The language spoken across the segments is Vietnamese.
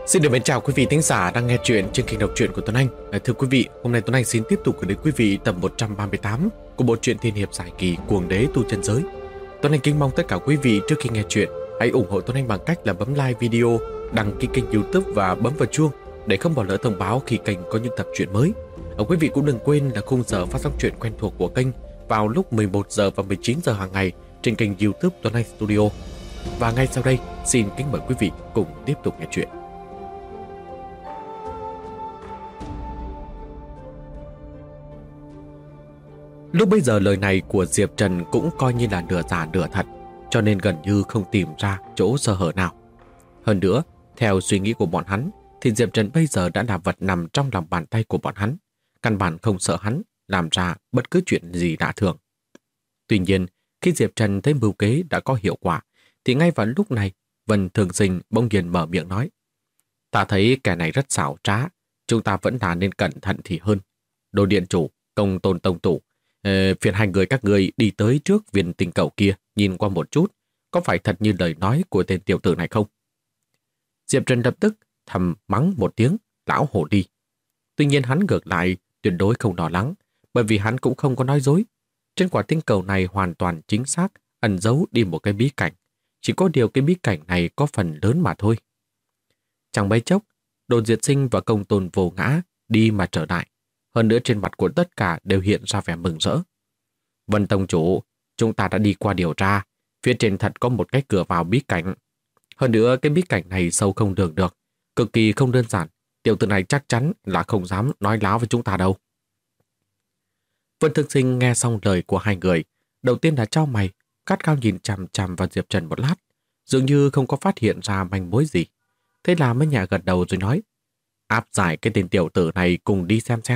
Xin được mến chào quý vị thính giả đang nghe chuyện trên kênh đọc truyện của Tuấn Anh. Thưa quý vị, hôm nay Tuấn Anh xin tiếp tục gửi đến quý vị tập 138 của bộ truyện tiên hiệp giải kỳ Cuồng Đế Tu Chân Giới. Tuấn Anh kính mong tất cả quý vị trước khi nghe chuyện hãy ủng hộ Tuấn Anh bằng cách là bấm like video, đăng ký kênh YouTube và bấm vào chuông để không bỏ lỡ thông báo khi kênh có những tập truyện mới. Quý vị cũng đừng quên là khung giờ phát sóng truyện quen thuộc của kênh vào lúc 11 giờ và 19 giờ hàng ngày trên kênh YouTube Tuấn Anh Studio. Và ngay sau đây, xin kính mời quý vị cùng tiếp tục nghe chuyện. Lúc bây giờ lời này của Diệp Trần cũng coi như là nửa giả nửa thật, cho nên gần như không tìm ra chỗ sơ hở nào. Hơn nữa, theo suy nghĩ của bọn hắn, thì Diệp Trần bây giờ đã là vật nằm trong lòng bàn tay của bọn hắn, căn bản không sợ hắn làm ra bất cứ chuyện gì lạ thường. Tuy nhiên, khi Diệp Trần thấy mưu kế đã có hiệu quả, thì ngay vào lúc này, Vân Thường Sinh bỗng nhiên mở miệng nói: "Ta thấy kẻ này rất xảo trá, chúng ta vẫn là nên cẩn thận thì hơn. Đồ điện chủ, Công Tôn tông chủ, phiền hai người các người đi tới trước viên tinh cầu kia nhìn qua một chút, có phải thật như lời nói của tên tiểu tử này không?" Diệp Trần lập tức thầm mắng một tiếng lão hổ đi. Tuy nhiên hắn ngược lại tuyệt đối không lo lắng, bởi vì hắn cũng không có nói dối. Trên quả tinh cầu này hoàn toàn chính xác ẩn giấu đi một cái bí cảnh, chỉ có điều cái bí cảnh này có phần lớn mà thôi. Chẳng mấy chốc, Đồ Diệt Sinh và Công Tôn Vô Ngã đi mà trở lại. Hơn nữa trên mặt của tất cả đều hiện ra vẻ mừng rỡ. "Vân tông chủ, chúng ta đã đi qua điều tra, phía trên thật có một cái cửa vào bí cảnh. Hơn nữa cái bí cảnh này sâu không lường được, cực kỳ không đơn giản, tiểu tử này chắc chắn là không dám nói láo với chúng ta đâu." Vân Thực Sinh nghe xong lời của hai người, đầu tiên là chau mày, gắt gao nhìn chằm chằm vào Diệp Trần một lát, dường như không có phát hiện ra manh mối gì. Thế là mới nhẹ gật đầu rồi nói: "Áp giải cái tên tiểu tử này cùng đi xem."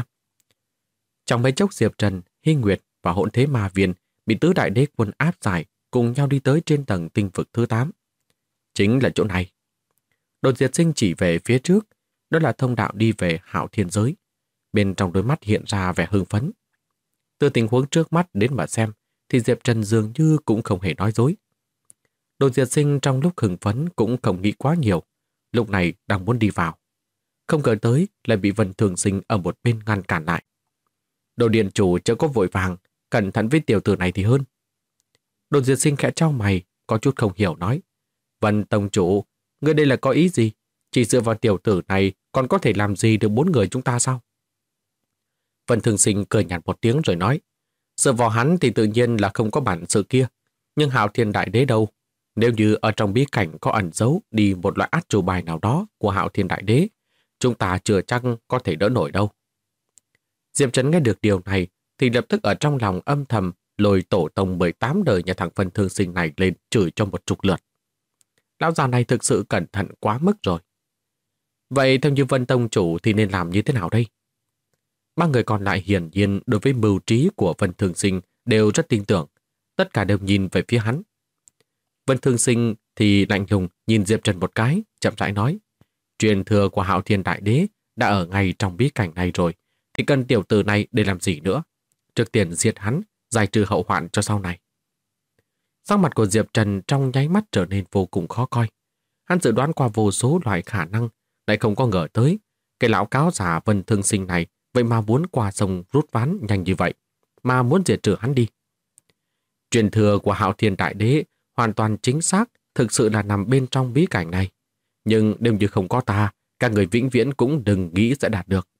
Trong mấy chốc Diệp Trần, Hy Nguyệt và Hỗn Thế Ma Viên bị tứ đại đế quân áp giải cùng nhau đi tới trên tầng tinh vực thứ 8. Chính là chỗ này. Đồ Diệt Sinh chỉ về phía trước, đó là thông đạo đi về Hạo Thiên Giới. Bên trong đôi mắt hiện ra vẻ hưng phấn. Từ tình huống trước mắt đến mà xem, thì Diệp Trần dường như cũng không hề nói dối. Đồ Diệt Sinh trong lúc hưng phấn cũng không nghĩ quá nhiều, lúc này đang muốn đi vào. Không ngờ tới lại bị Vân Thường Sinh ở một bên ngăn cản lại. "Đồ điện chủ chớ có vội vàng, cẩn thận với tiểu tử này thì hơn." Đồ Diệt Sinh khẽ chau mày, có chút không hiểu nói: "Vân tông chủ, ngươi đây là có ý gì? Chỉ dựa vào tiểu tử này còn có thể làm gì được bốn người chúng ta sao?" Vân Thường Sinh cười nhạt một tiếng rồi nói: "Dựa vào hắn thì tự nhiên là không có bản sự kia, nhưng Hạo Thiên Đại Đế đâu? Nếu như ở trong bí cảnh có ẩn giấu đi một loại át chủ bài nào đó của Hạo Thiên Đại Đế, chúng ta chưa chắc có thể đỡ nổi đâu." Diệp Trần nghe được điều này thì lập tức ở trong lòng âm thầm lôi tổ tông 18 đời nhà thằng Vân Thường Sinh này lên chửi cho một chục lượt. Lão già này thực sự cẩn thận quá mức rồi. Vậy theo như Vân tông chủ thì nên làm như thế nào đây? Ba người còn lại hiển nhiên đối với mưu trí của Vân Thường Sinh đều rất tin tưởng, tất cả đều nhìn về phía hắn. Vân Thường Sinh thì lạnh lùng nhìn Diệp Trần một cái, chậm rãi nói: "Truyền thừa của Hạo Thiên Đại Đế đã ở ngay trong bí cảnh này rồi, thì cần tiểu tử này để làm gì nữa? Trước tiên diệt hắn, giải trừ hậu hoạn cho sau này." Sắc mặt của Diệp Trần trong nháy mắt trở nên vô cùng khó coi. Hắn dự đoán qua vô số loại khả năng, lại không có ngờ tới cái lão cáo già Vân Thường Sinh này vậy mà muốn qua sông rút ván nhanh như vậy, mà muốn diệt trừ hắn đi. Truyền thừa của Hạo Thiên Đại Đế hoàn toàn chính xác, thực sự là nằm bên trong bí cảnh này. Nhưng nếu như không có ta, các người vĩnh viễn cũng đừng nghĩ sẽ đạt được.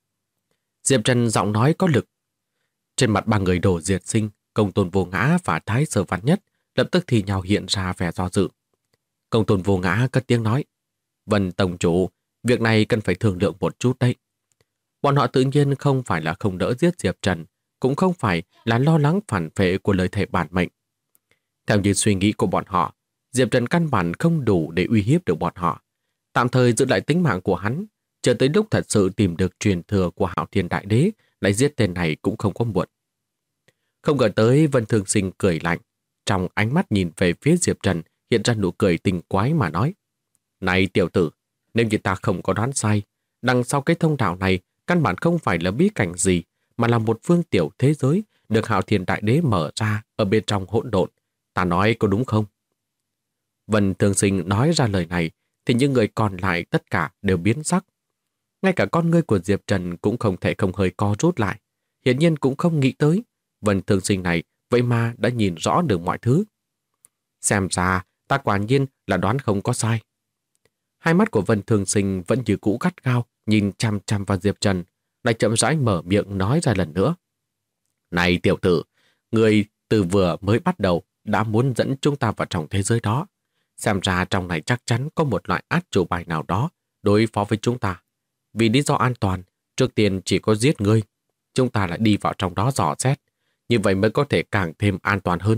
Diệp Trần giọng nói có lực. Trên mặt ba người Đồ Diệt Sinh, Công Tôn Vô Ngã và Thái Sở Văn Nhất lập tức thì nhào hiện ra vẻ do dự. Công Tôn Vô Ngã cất tiếng nói: "Vân tổng chủ, việc này cần phải thương lượng một chút đấy." Bọn họ tự nhiên không phải là không đỡ giết Diệp Trần, cũng không phải là lo lắng phản phệ của lời thề bản mệnh. Theo như suy nghĩ của bọn họ, Diệp Trần căn bản không đủ để uy hiếp được bọn họ. Tạm thời giữ lại tính mạng của hắn, chờ tới lúc thật sự tìm được truyền thừa của Hạo Thiên Đại Đế, lại giết tên này cũng không có muộn. Không ngờ tới Vân Thường Sinh cười lạnh, trong ánh mắt nhìn về phía Diệp Trần hiện ra nụ cười tình quái mà nói: "Này tiểu tử, nếu như ta không có đoán sai, đằng sau cái thông đạo này căn bản không phải là bí cảnh gì, mà là một phương tiểu thế giới được Hạo Thiên Đại Đế mở ra ở bên trong hỗn độn. Ta nói có đúng không?" Vân Thường Sinh nói ra lời này thì những người còn lại tất cả đều biến sắc. Ngay cả con ngươi của Diệp Trần cũng không thể không hơi co rút lại. Hiển nhiên cũng không nghĩ tới Vân Thương Sinh này vậy mà đã nhìn rõ được mọi thứ. Xem ra ta quả nhiên là đoán không có sai. Hai mắt của Vân Thương Sinh vẫn như cũ gắt gao nhìn chăm chăm vào Diệp Trần, lại chậm rãi mở miệng nói ra lần nữa. Này tiểu tử, người từ vừa mới bắt đầu đã muốn dẫn chúng ta vào trong thế giới đó. Xem ra trong này chắc chắn có một loại át chủ bài nào đó đối phó với chúng ta. Vì lý do an toàn, trước tiên chỉ có giết ngươi. Chúng ta lại đi vào trong đó dò xét. Như vậy mới có thể càng thêm an toàn hơn.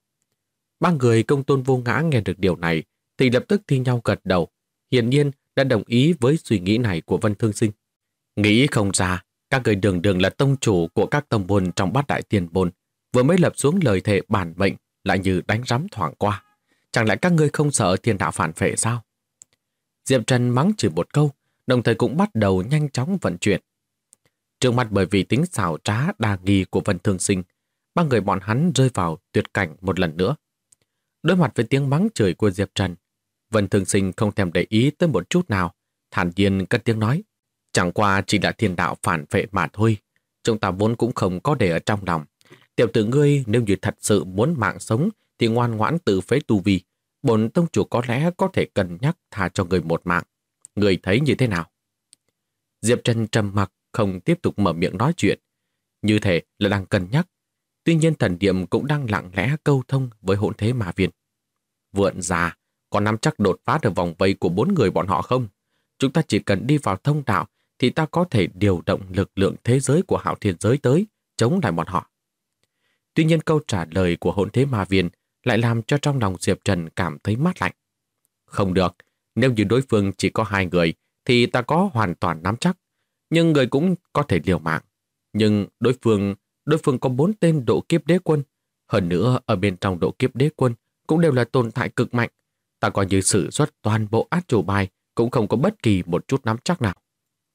Ba người Công Tôn Vô Ngã nghe được điều này thì lập tức thi nhau gật đầu. Hiển nhiên đã đồng ý với suy nghĩ này của Vân Thương Sinh. Nghĩ không ra, các người đường đường là tông chủ của các tông môn trong Bát Đại Tiền Môn, vừa mới lập xuống lời thề bản mệnh lại như đánh rắm thoảng qua. Chẳng lẽ các ngươi không sợ thiên đạo phản phệ sao? Diệp Trần mắng chửi một câu, đồng thời cũng bắt đầu nhanh chóng vận chuyển. Trước mặt bởi vì tính xảo trá đa nghi của Vân Thương Sinh, ba người bọn hắn rơi vào tuyệt cảnh một lần nữa. Đối mặt với tiếng mắng chửi của Diệp Trần, Vân Thương Sinh không thèm để ý tới một chút nào, thản nhiên cất tiếng nói. Chẳng qua chỉ là thiên đạo phản phệ mà thôi. Chúng ta vốn cũng không có để ở trong lòng. Tiểu tử ngươi nếu như thật sự muốn mạng sống thì ngoan ngoãn tự phế tu vi. Bổn tông chủ có lẽ có thể cân nhắc tha cho người một mạng. Người thấy như thế nào? Diệp Trần trầm mặc không tiếp tục mở miệng nói chuyện. Như thể là đang cân nhắc. Tuy nhiên thần niệm cũng đang lặng lẽ câu thông với hỗn thế ma viên. Vượn già, có nắm chắc đột phá được vòng vây của 4 người bọn họ không? Chúng ta chỉ cần đi vào thông đạo thì ta có thể điều động lực lượng thế giới của Hạo Thiên giới tới chống lại bọn họ. Tuy nhiên câu trả lời của hỗn thế ma viên lại làm cho trong lòng Diệp Trần cảm thấy mát lạnh. Không được, nếu như đối phương chỉ có 2 người thì ta có hoàn toàn nắm chắc, nhưng người cũng có thể liều mạng. Nhưng đối phương có 4 tên độ kiếp đế quân, hơn nữa ở bên trong độ kiếp đế quân cũng đều là tồn tại cực mạnh. Ta coi như sử xuất toàn bộ át chủ bài cũng không có bất kỳ một chút nắm chắc nào.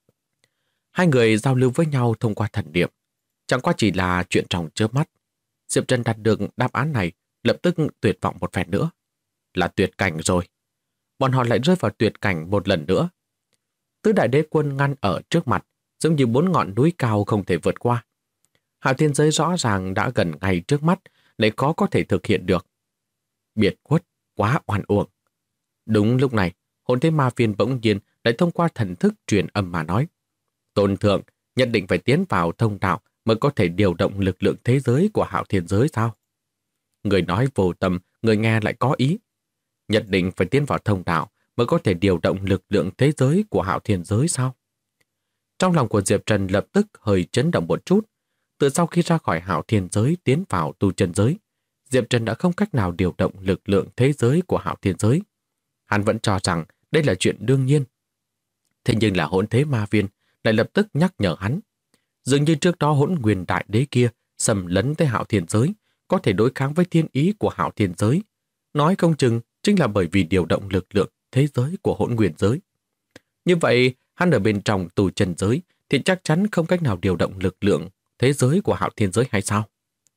Hai người giao lưu với nhau thông qua thần niệm, chẳng qua chỉ là chuyện trong chớp mắt. Diệp Trần đạt được đáp án này, lập tức tuyệt vọng một phen nữa. Là tuyệt cảnh rồi. Bọn họ lại rơi vào tuyệt cảnh một lần nữa. Tứ đại đế quân ngăn ở trước mặt, giống như 4 ngọn núi cao không thể vượt qua. Hạo Thiên giới rõ ràng đã gần ngay trước mắt, lại khó có thể thực hiện được. Biệt khuất, quá oan uổng. Đúng lúc này, hồn thế ma viên bỗng nhiên lại thông qua thần thức truyền âm mà nói. Tôn thượng nhất định phải tiến vào thông đạo mới có thể điều động lực lượng thế giới của Hạo Thiên giới sao? Người nói vô tâm, người nghe lại có ý. Nhất định phải tiến vào thông đạo mới có thể điều động lực lượng thế giới của Hạo Thiên giới sao? Trong lòng của Diệp Trần lập tức hơi chấn động một chút. Từ sau khi ra khỏi Hạo Thiên giới tiến vào tu chân giới, Diệp Trần đã không cách nào điều động lực lượng thế giới của Hạo Thiên giới. Hắn vẫn cho rằng đây là chuyện đương nhiên. Thế nhưng là hỗn thế ma viên lại lập tức nhắc nhở hắn. Dường như trước đó hỗn nguyên đại đế kia xâm lấn tới Hạo Thiên giới, có thể đối kháng với thiên ý của Hạo Thiên giới. Nói không chừng chính là bởi vì điều động lực lượng thế giới của hỗn nguyên giới. Như vậy, hắn ở bên trong tu chân giới thì chắc chắn không cách nào điều động lực lượng thế giới của Hạo Thiên giới hay sao?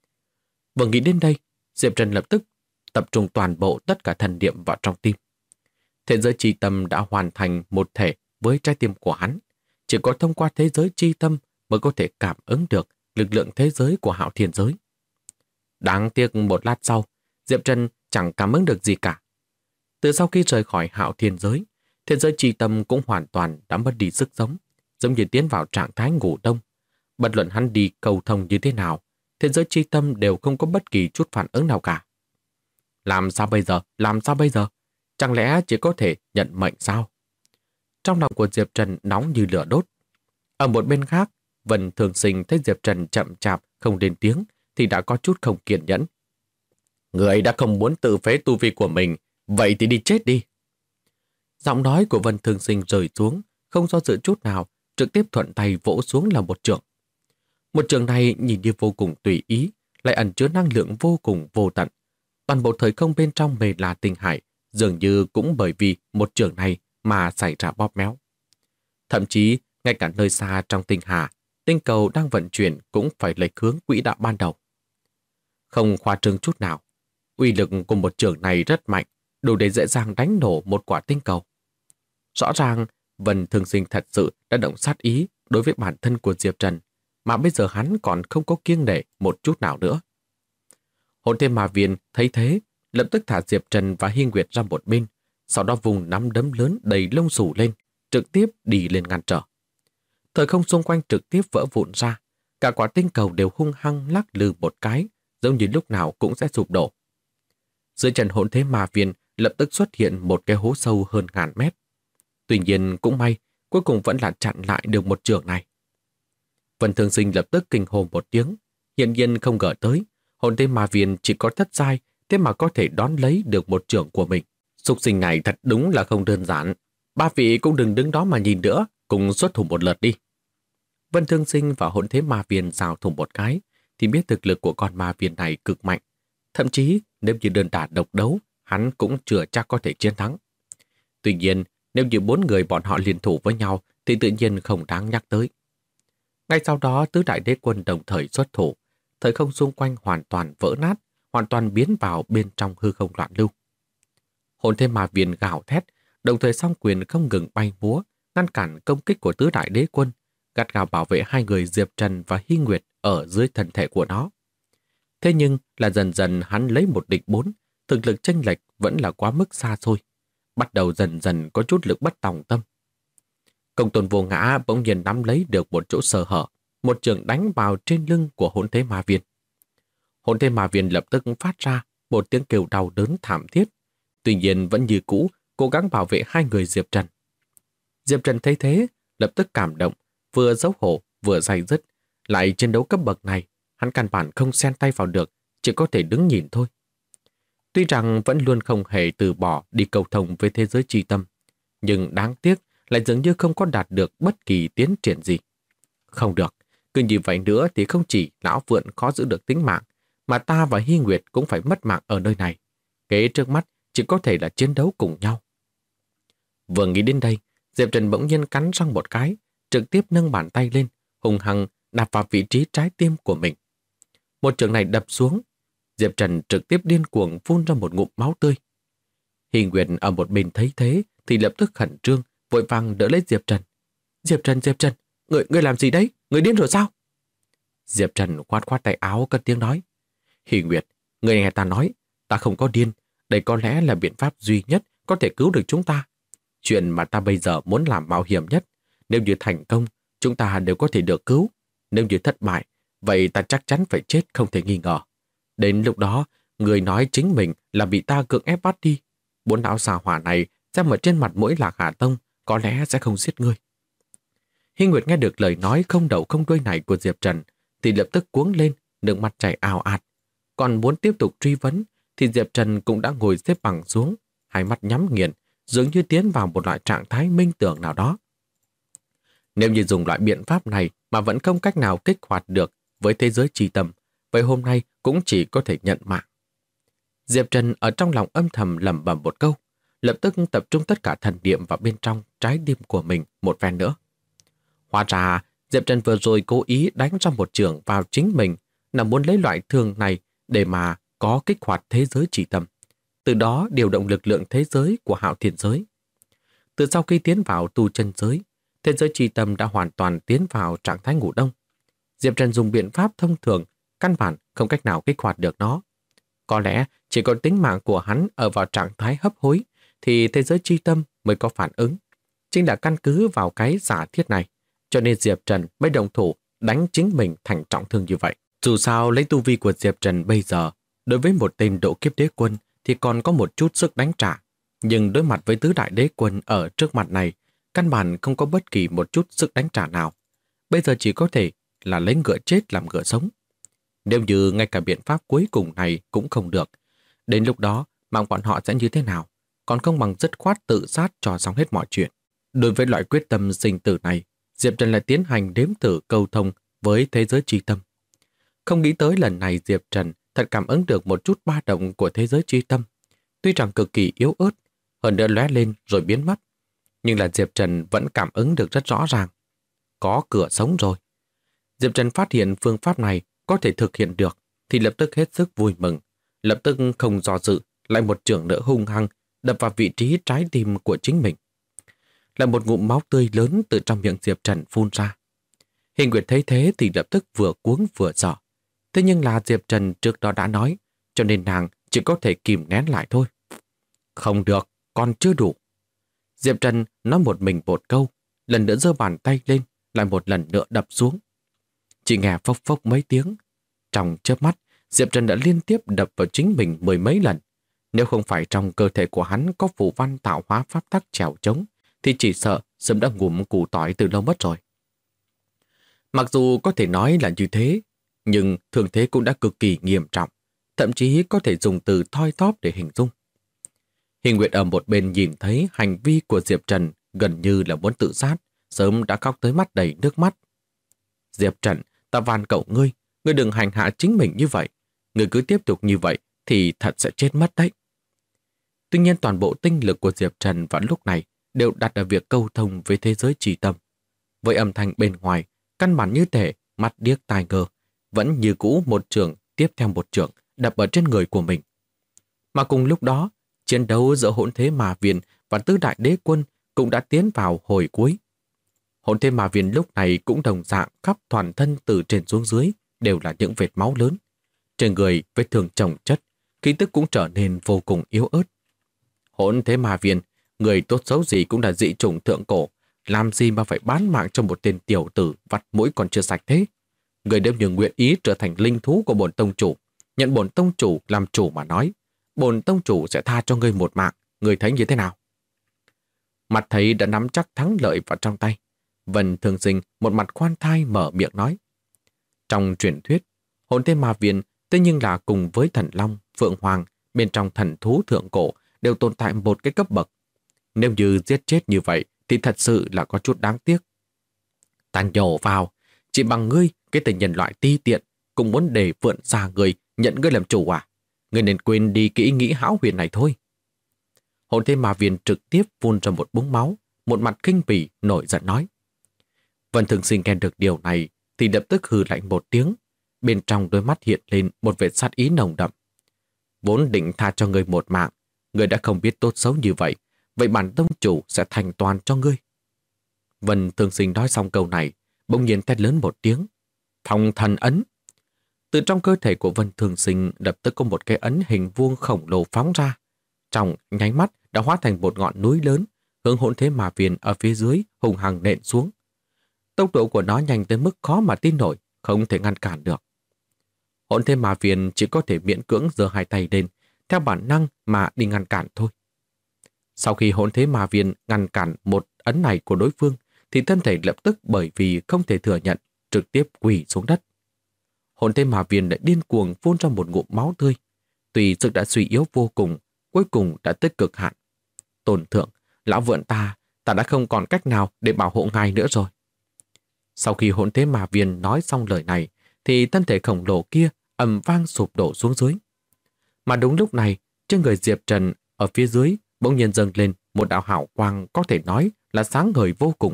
Vừa nghĩ đến đây, Diệp Trần lập tức tập trung toàn bộ tất cả thần niệm vào trong tim. Thế giới chi tâm đã hoàn thành một thể với trái tim của hắn. Chỉ có thông qua thế giới chi tâm mới có thể cảm ứng được lực lượng thế giới của Hạo Thiên giới. Đáng tiếc một lát sau, Diệp Trần chẳng cảm ứng được gì cả. Từ sau khi rời khỏi Hạo Thiên giới, thế giới chi tâm cũng hoàn toàn đã mất đi sức sống, giống như tiến vào trạng thái ngủ đông. Bất luận hắn đi cầu thông như thế nào, thế giới chi tâm đều không có bất kỳ chút phản ứng nào cả. Làm sao bây giờ? Làm sao bây giờ? Chẳng lẽ chỉ có thể nhận mệnh sao? Trong lòng của Diệp Trần nóng như lửa đốt. Ở một bên khác, Vân Thường Sinh thấy Diệp Trần chậm chạp không lên tiếng thì đã có chút không kiên nhẫn. Người đã không muốn tự phế tu vi của mình, vậy thì đi chết đi. Giọng nói của Vân Thường Sinh rơi xuống, không do dự chút nào, trực tiếp thuận tay vỗ xuống là một chưởng. Một chưởng này nhìn như vô cùng tùy ý, lại ẩn chứa năng lượng vô cùng vô tận. Toàn bộ thời không bên trong Mê La Tinh Hải dường như cũng bởi vì một chưởng này mà xảy ra bóp méo. Thậm chí, ngay cả nơi xa trong tinh hà, tinh cầu đang vận chuyển cũng phải lệch hướng quỹ đạo ban đầu. Không khoa trương chút nào, uy lực của một chưởng này rất mạnh, đủ để dễ dàng đánh nổ một quả tinh cầu. Rõ ràng, Vân Thương Sinh thật sự đã động sát ý đối với bản thân của Diệp Trần, mà bây giờ hắn còn không có kiêng nể một chút nào nữa. Hồn Thiên Ma Viên thấy thế, lập tức thả Diệp Trần và Hy Nguyệt ra một bên, sau đó vùng nắm đấm lớn đầy lông xù lên, trực tiếp đi lên ngăn trở. Thời không xung quanh trực tiếp vỡ vụn ra, cả quả tinh cầu đều hung hăng lắc lư một cái, giống như lúc nào cũng sẽ sụp đổ. Dưới chân Hồn Thiên Ma Viên lập tức xuất hiện một cái hố sâu hơn 1000 mét. Tuy nhiên cũng may, cuối cùng vẫn là chặn lại được một chưởng này. Vân Thương Sinh lập tức kinh hồn một tiếng, hiển nhiên không ngờ tới, Hồn Thiên Ma Viên chỉ có thất giai, thế mà có thể đón lấy được một chưởng của mình. Súc sinh này thật đúng là không đơn giản. Ba vị cũng đừng đứng đó mà nhìn nữa, cùng xuất thủ một lượt đi. Vân Thương Sinh và Hồn Thiên Ma Viên giao thủ một cái, thì biết thực lực của con ma viên này cực mạnh. Thậm chí, nếu như đơn đả độc đấu, hắn cũng chưa chắc có thể chiến thắng. Tuy nhiên, nếu như 4 người bọn họ liên thủ với nhau, thì tự nhiên không đáng nhắc tới. Ngay sau đó, tứ đại đế quân đồng thời xuất thủ, thời không xung quanh hoàn toàn vỡ nát, hoàn toàn biến vào bên trong hư không loạn lưu. Hồn Thiên Ma Viên gào thét, đồng thời song quyền không ngừng bay múa, ngăn cản công kích của tứ đại đế quân, gắt gao bảo vệ hai người Diệp Trần và Hy Nguyệt ở dưới thân thể của nó. Thế nhưng là dần dần hắn lấy 1 địch 4, thực lực chênh lệch vẫn là quá mức xa xôi, bắt đầu dần dần có chút lực bất tòng tâm. Công Tôn Vô Ngã bỗng nhiên nắm lấy được một chỗ sơ hở, một chưởng đánh vào trên lưng của Hồn Thiên Ma Viên. Hồn Thiên Ma Viên lập tức phát ra một tiếng kêu đau đớn thảm thiết, tuy nhiên vẫn như cũ cố gắng bảo vệ hai người Diệp Trần. Diệp Trần thấy thế, lập tức cảm động, vừa xấu hổ vừa day dứt, lại chiến đấu cấp bậc này, hắn căn bản không xen tay vào được, chỉ có thể đứng nhìn thôi. Tuy rằng vẫn luôn không hề từ bỏ đi cầu thông với thế giới chi tâm, nhưng đáng tiếc lại dường như không có đạt được bất kỳ tiến triển gì. Không được, cứ như vậy nữa thì không chỉ lão Vượn khó giữ được tính mạng, mà ta và Hy Nguyệt cũng phải mất mạng ở nơi này. Kế trước mắt chỉ có thể là chiến đấu cùng nhau. Vừa nghĩ đến đây, Diệp Trần bỗng nhiên cắn răng một cái, trực tiếp nâng bàn tay lên, hùng hăng đạp vào vị trí trái tim của mình. Một chưởng này đập xuống, Diệp Trần trực tiếp điên cuồng phun ra một ngụm máu tươi. Hy Nguyệt ở một bên thấy thế thì lập tức khẩn trương, vội vàng đỡ lấy Diệp Trần. Diệp Trần, ngươi làm gì đấy? Ngươi điên rồi sao? Diệp Trần khoát khoát tay áo cất tiếng nói. Hy Nguyệt, ngươi nghe ta nói, ta không có điên, đây có lẽ là biện pháp duy nhất có thể cứu được chúng ta. Chuyện mà ta bây giờ muốn làm mạo hiểm nhất, nếu như thành công, chúng ta đều có thể được cứu. Nếu như thất bại, vậy ta chắc chắn phải chết không thể nghi ngờ. Đến lúc đó, người nói chính mình là bị ta cưỡng ép bắt đi. 4 lão xà hỏa này xem ở trên mặt mỗi Lạc Hà Tông có lẽ sẽ không giết ngươi. Hy Nguyệt nghe được lời nói không đầu không đuôi này của Diệp Trần thì lập tức cuống lên, nước mắt chảy ào ạt. Còn muốn tiếp tục truy vấn thì Diệp Trần cũng đã ngồi xếp bằng xuống, hai mắt nhắm nghiền, dường như tiến vào một loại trạng thái minh tưởng nào đó. Nếu như dùng loại biện pháp này mà vẫn không cách nào kích hoạt được với thế giới chi tâm, vậy hôm nay cũng chỉ có thể nhận mạng. Diệp Trần ở trong lòng âm thầm lẩm bẩm một câu, lập tức tập trung tất cả thần niệm vào bên trong trái tim của mình một phen nữa. Hóa ra, Diệp Trần vừa rồi cố ý đánh ra một chưởng vào chính mình, là muốn lấy loại thương này để mà có kích hoạt thế giới chi tâm, từ đó điều động lực lượng thế giới của Hạo Thiên giới. Từ sau khi tiến vào tu chân giới, thế giới chi tâm đã hoàn toàn tiến vào trạng thái ngủ đông. Diệp Trần dùng biện pháp thông thường, căn bản không cách nào kích hoạt được nó. Có lẽ chỉ có tính mạng của hắn ở vào trạng thái hấp hối thì thế giới chi tâm mới có phản ứng. Chính là căn cứ vào cái giả thiết này, cho nên Diệp Trần mới đồng thủ đánh chính mình thành trọng thương như vậy. Dù sao lấy tu vi của Diệp Trần bây giờ, đối với một tên độ kiếp đế quân thì còn có một chút sức đánh trả. Nhưng đối mặt với tứ đại đế quân ở trước mặt này, căn bản không có bất kỳ một chút sức đánh trả nào. Bây giờ chỉ có thể là lấy ngựa chết làm ngựa sống. Nếu như ngay cả biện pháp cuối cùng này cũng không được, đến lúc đó mạng bọn họ sẽ như thế nào? Còn không bằng dứt khoát tự sát cho xong hết mọi chuyện. Đối với loại quyết tâm sinh tử này, Diệp Trần lại tiến hành đếm thử câu thông với thế giới chi tâm. Không nghĩ tới lần này Diệp Trần thật cảm ứng được một chút ba động của thế giới chi tâm. Tuy rằng cực kỳ yếu ớt, hơn nữa lóe lên rồi biến mất, nhưng là Diệp Trần vẫn cảm ứng được rất rõ ràng. Có cửa sống rồi. Diệp Trần phát hiện phương pháp này có thể thực hiện được thì lập tức hết sức vui mừng, lập tức không do dự, lại một chưởng nữa hung hăng đập vào vị trí trái tim của chính mình. lại một ngụm máu tươi lớn từ trong miệng Diệp Trần phun ra. Hình Nguyệt thấy thế thì lập tức vừa cuống vừa sợ. Thế nhưng là Diệp Trần trước đó đã nói, cho nên nàng chỉ có thể kìm nén lại thôi. Không được, còn chưa đủ. Diệp Trần nói một mình một câu, lần nữa giơ bàn tay lên, lại một lần nữa đập xuống. Chỉ nghe phốc phốc mấy tiếng. Trong chớp mắt, Diệp Trần đã liên tiếp đập vào chính mình mười mấy lần. Nếu không phải trong cơ thể của hắn có phù văn tạo hóa pháp tắc trèo trống, thì chỉ sợ sớm đã ngủm củ tỏi từ lâu mất rồi. Mặc dù có thể nói là như thế, nhưng thương thế cũng đã cực kỳ nghiêm trọng, thậm chí có thể dùng từ thoi thóp để hình dung. Hình Nguyệt ở một bên nhìn thấy hành vi của Diệp Trần gần như là muốn tự sát, sớm đã khóc tới mắt đầy nước mắt. Diệp Trần, ta van cậu ngươi đừng hành hạ chính mình như vậy. Ngươi cứ tiếp tục như vậy thì thật sẽ chết mất đấy. Tuy nhiên toàn bộ tinh lực của Diệp Trần vào lúc này đều đặt ở việc câu thông với thế giới trì tâm. Với âm thanh bên ngoài, căn bản như thể mắt điếc tai ngơ, vẫn như cũ một trường tiếp theo một trường đập ở trên người của mình. Mà cùng lúc đó, chiến đấu giữa Hỗn Thế Ma Viên và Tứ Đại Đế Quân cũng đã tiến vào hồi cuối. Hỗn Thế Ma Viên lúc này cũng đồng dạng khắp toàn thân từ trên xuống dưới đều là những vệt máu lớn. Trên người vết thương chồng chất, khí tức cũng trở nên vô cùng yếu ớt. Hỗn Thế Ma Viên, người tốt xấu gì cũng là dị chủng thượng cổ, làm gì mà phải bán mạng cho một tên tiểu tử vắt mũi còn chưa sạch thế? Người nếu như nguyện ý trở thành linh thú của bổn tông chủ, nhận bổn tông chủ làm chủ mà nói, bổn tông chủ sẽ tha cho ngươi một mạng, ngươi thấy như thế nào? Mặt thấy đã nắm chắc thắng lợi vào trong tay, Vân Thường Sinh một mặt khoan thai mở miệng nói. Trong truyền thuyết, Hỗn Thế Ma Viên thế nhưng là cùng với Thần Long, Phượng Hoàng bên trong thần thú thượng cổ đều tồn tại một cái cấp bậc. Nếu như giết chết như vậy thì thật sự là có chút đáng tiếc. Ta nhổ vào, chỉ bằng ngươi, cái tên nhân loại ti tiện, cũng muốn để vượn xa người nhận ngươi làm chủ à? Ngươi nên quên đi cái ý nghĩ hão huyền này thôi. Hỗn Thế Ma Viên trực tiếp phun ra một búng máu, một mặt kinh bỉ nổi giận nói. Vân Thường Sinh nghe được điều này thì lập tức hừ lạnh một tiếng, bên trong đôi mắt hiện lên một vẻ sát ý nồng đậm. Vốn định tha cho ngươi một mạng, ngươi đã không biết tốt xấu như vậy, vậy bản tông chủ sẽ thành toàn cho ngươi. Vân Thường Sinh nói xong câu này, bỗng nhiên thét lớn một tiếng. Phong thần ấn. Từ trong cơ thể của Vân Thường Sinh lập tức có một cái ấn hình vuông khổng lồ phóng ra. Trong nháy mắt đã hóa thành một ngọn núi lớn, hướng Hỗn Thế Ma Viên ở phía dưới hùng hằng nện xuống. Tốc độ của nó nhanh tới mức khó mà tin nổi, không thể ngăn cản được. Hỗn Thế Ma Viên chỉ có thể miễn cưỡng giơ hai tay lên, theo bản năng mà đi ngăn cản thôi. Sau khi Hỗn Thế Ma Viên ngăn cản một ấn này của đối phương, thì thân thể lập tức bởi vì không thể thừa nhận, trực tiếp quỳ xuống đất. Hỗn Thế Ma Viên lại điên cuồng phun ra một ngụm máu tươi. Tuy sức đã suy yếu vô cùng, cuối cùng đã tới cực hạn. Tôn thượng, lão vượn ta đã không còn cách nào để bảo hộ ngài nữa rồi. Sau khi Hỗn Thế Ma Viên nói xong lời này, thì thân thể khổng lồ kia ầm vang sụp đổ xuống dưới. Mà đúng lúc này, trên người Diệp Trần ở phía dưới bỗng nhiên dâng lên một đạo hào quang có thể nói là sáng ngời vô cùng.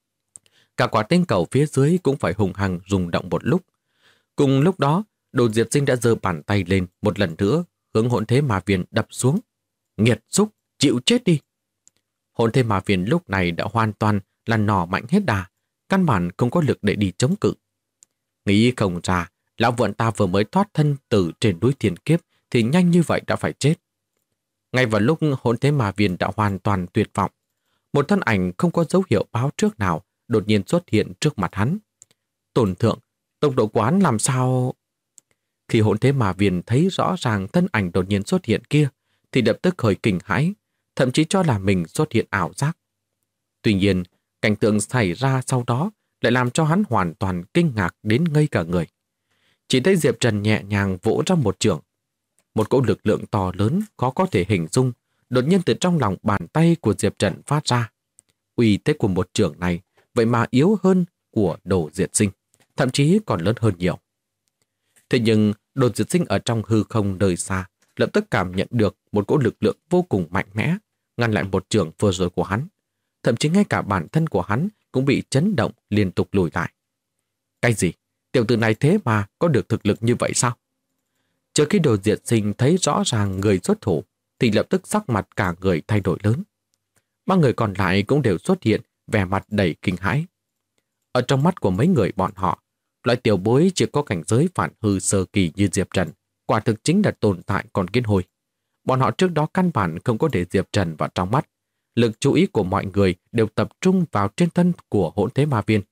Cả quả tinh cầu phía dưới cũng phải hùng hằng rung động một lúc. Cùng lúc đó, Đồ Diệp Sinh đã giơ bàn tay lên một lần nữa, hướng Hỗn Thế Ma Viên đập xuống. Nghiệt xúc, chịu chết đi! Hỗn Thế Ma Viên lúc này đã hoàn toàn là nỏ mạnh hết đà, căn bản không có lực để đi chống cự. Nghĩ không ra, lão vượn ta vừa mới thoát thân từ trên núi Thiên Kiếp thì nhanh như vậy đã phải chết. Ngay vào lúc Hỗn Thế Ma Viên đã hoàn toàn tuyệt vọng, một thân ảnh không có dấu hiệu báo trước nào đột nhiên xuất hiện trước mặt hắn. Tôn thượng, tốc độ của hắn làm sao? Khi Hỗn Thế Ma Viên thấy rõ ràng thân ảnh đột nhiên xuất hiện kia, thì lập tức hơi kinh hãi, thậm chí cho là mình xuất hiện ảo giác. Tuy nhiên, cảnh tượng xảy ra sau đó lại làm cho hắn hoàn toàn kinh ngạc đến ngây cả người. Chỉ thấy Diệp Trần nhẹ nhàng vỗ ra một chưởng. Một cỗ lực lượng to lớn khó có thể hình dung đột nhiên từ trong lòng bàn tay của Diệp Trần phát ra. Uy thế của một chưởng này vậy mà yếu hơn của Đồ Diệt Sinh, thậm chí còn lớn hơn nhiều. Thế nhưng Đồ Diệt Sinh ở trong hư không nơi xa lập tức cảm nhận được một cỗ lực lượng vô cùng mạnh mẽ ngăn lại một chưởng vừa rồi của hắn. Thậm chí ngay cả bản thân của hắn cũng bị chấn động liên tục lùi lại. Cái gì? Tiểu tử này thế mà có được thực lực như vậy sao? Trước khi Đồ Diệt Sinh thấy rõ ràng người xuất thủ thì lập tức sắc mặt cả người thay đổi lớn. Ba người còn lại cũng đều xuất hiện vẻ mặt đầy kinh hãi. Ở trong mắt của mấy người bọn họ, loại tiểu bối chỉ có cảnh giới phản hư sơ kỳ như Diệp Trần, quả thực chính là tồn tại còn kiến hồi. Bọn họ trước đó căn bản không có để Diệp Trần vào trong mắt. Lực chú ý của mọi người đều tập trung vào trên thân của hỗn thế ma viên.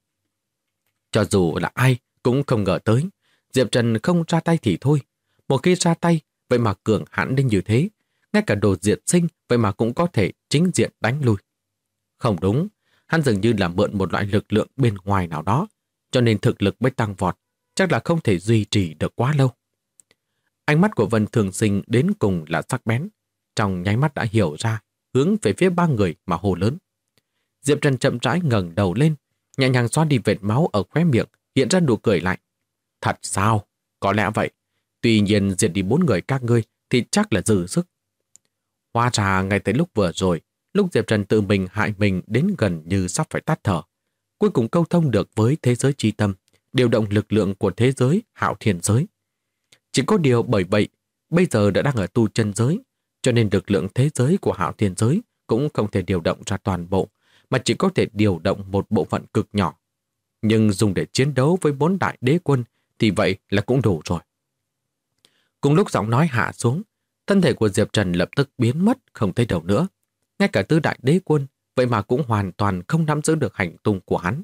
Cho dù là ai cũng không ngờ tới, Diệp Trần không ra tay thì thôi. Một khi ra tay, vậy mà cường hãn đến như thế, ngay cả Đồ Diệt Sinh vậy mà cũng có thể chính diện đánh lui. Không đúng, hắn dường như là mượn một loại lực lượng bên ngoài nào đó, cho nên thực lực mới tăng vọt, chắc là không thể duy trì được quá lâu. Ánh mắt của Vân Thường Sinh đến cùng là sắc bén, trong nháy mắt đã hiểu ra, hướng về phía ba người mà hô lớn. Diệp Trần chậm rãi ngẩng đầu lên, nhẹ nhàng xoa đi vệt máu ở khóe miệng, hiện ra nụ cười lạnh. Thật sao? Có lẽ vậy. Tuy nhiên diệt đi 4 người các ngươi thì chắc là dư sức. Hóa ra ngay tới lúc vừa rồi, lúc Diệp Trần tự mình hại mình đến gần như sắp phải tắt thở, cuối cùng câu thông được với thế giới chi tâm, điều động lực lượng của thế giới hạo thiên giới. Chỉ có điều bởi vậy, bây giờ đã đang ở tu chân giới, cho nên lực lượng thế giới của hạo thiên giới cũng không thể điều động ra toàn bộ, mà chỉ có thể điều động một bộ phận cực nhỏ. Nhưng dùng để chiến đấu với 4 đại đế quân thì vậy là cũng đủ rồi. Cùng lúc giọng nói hạ xuống, thân thể của Diệp Trần lập tức biến mất không thấy đâu nữa. Ngay cả tứ đại đế quân vậy mà cũng hoàn toàn không nắm giữ được hành tung của hắn.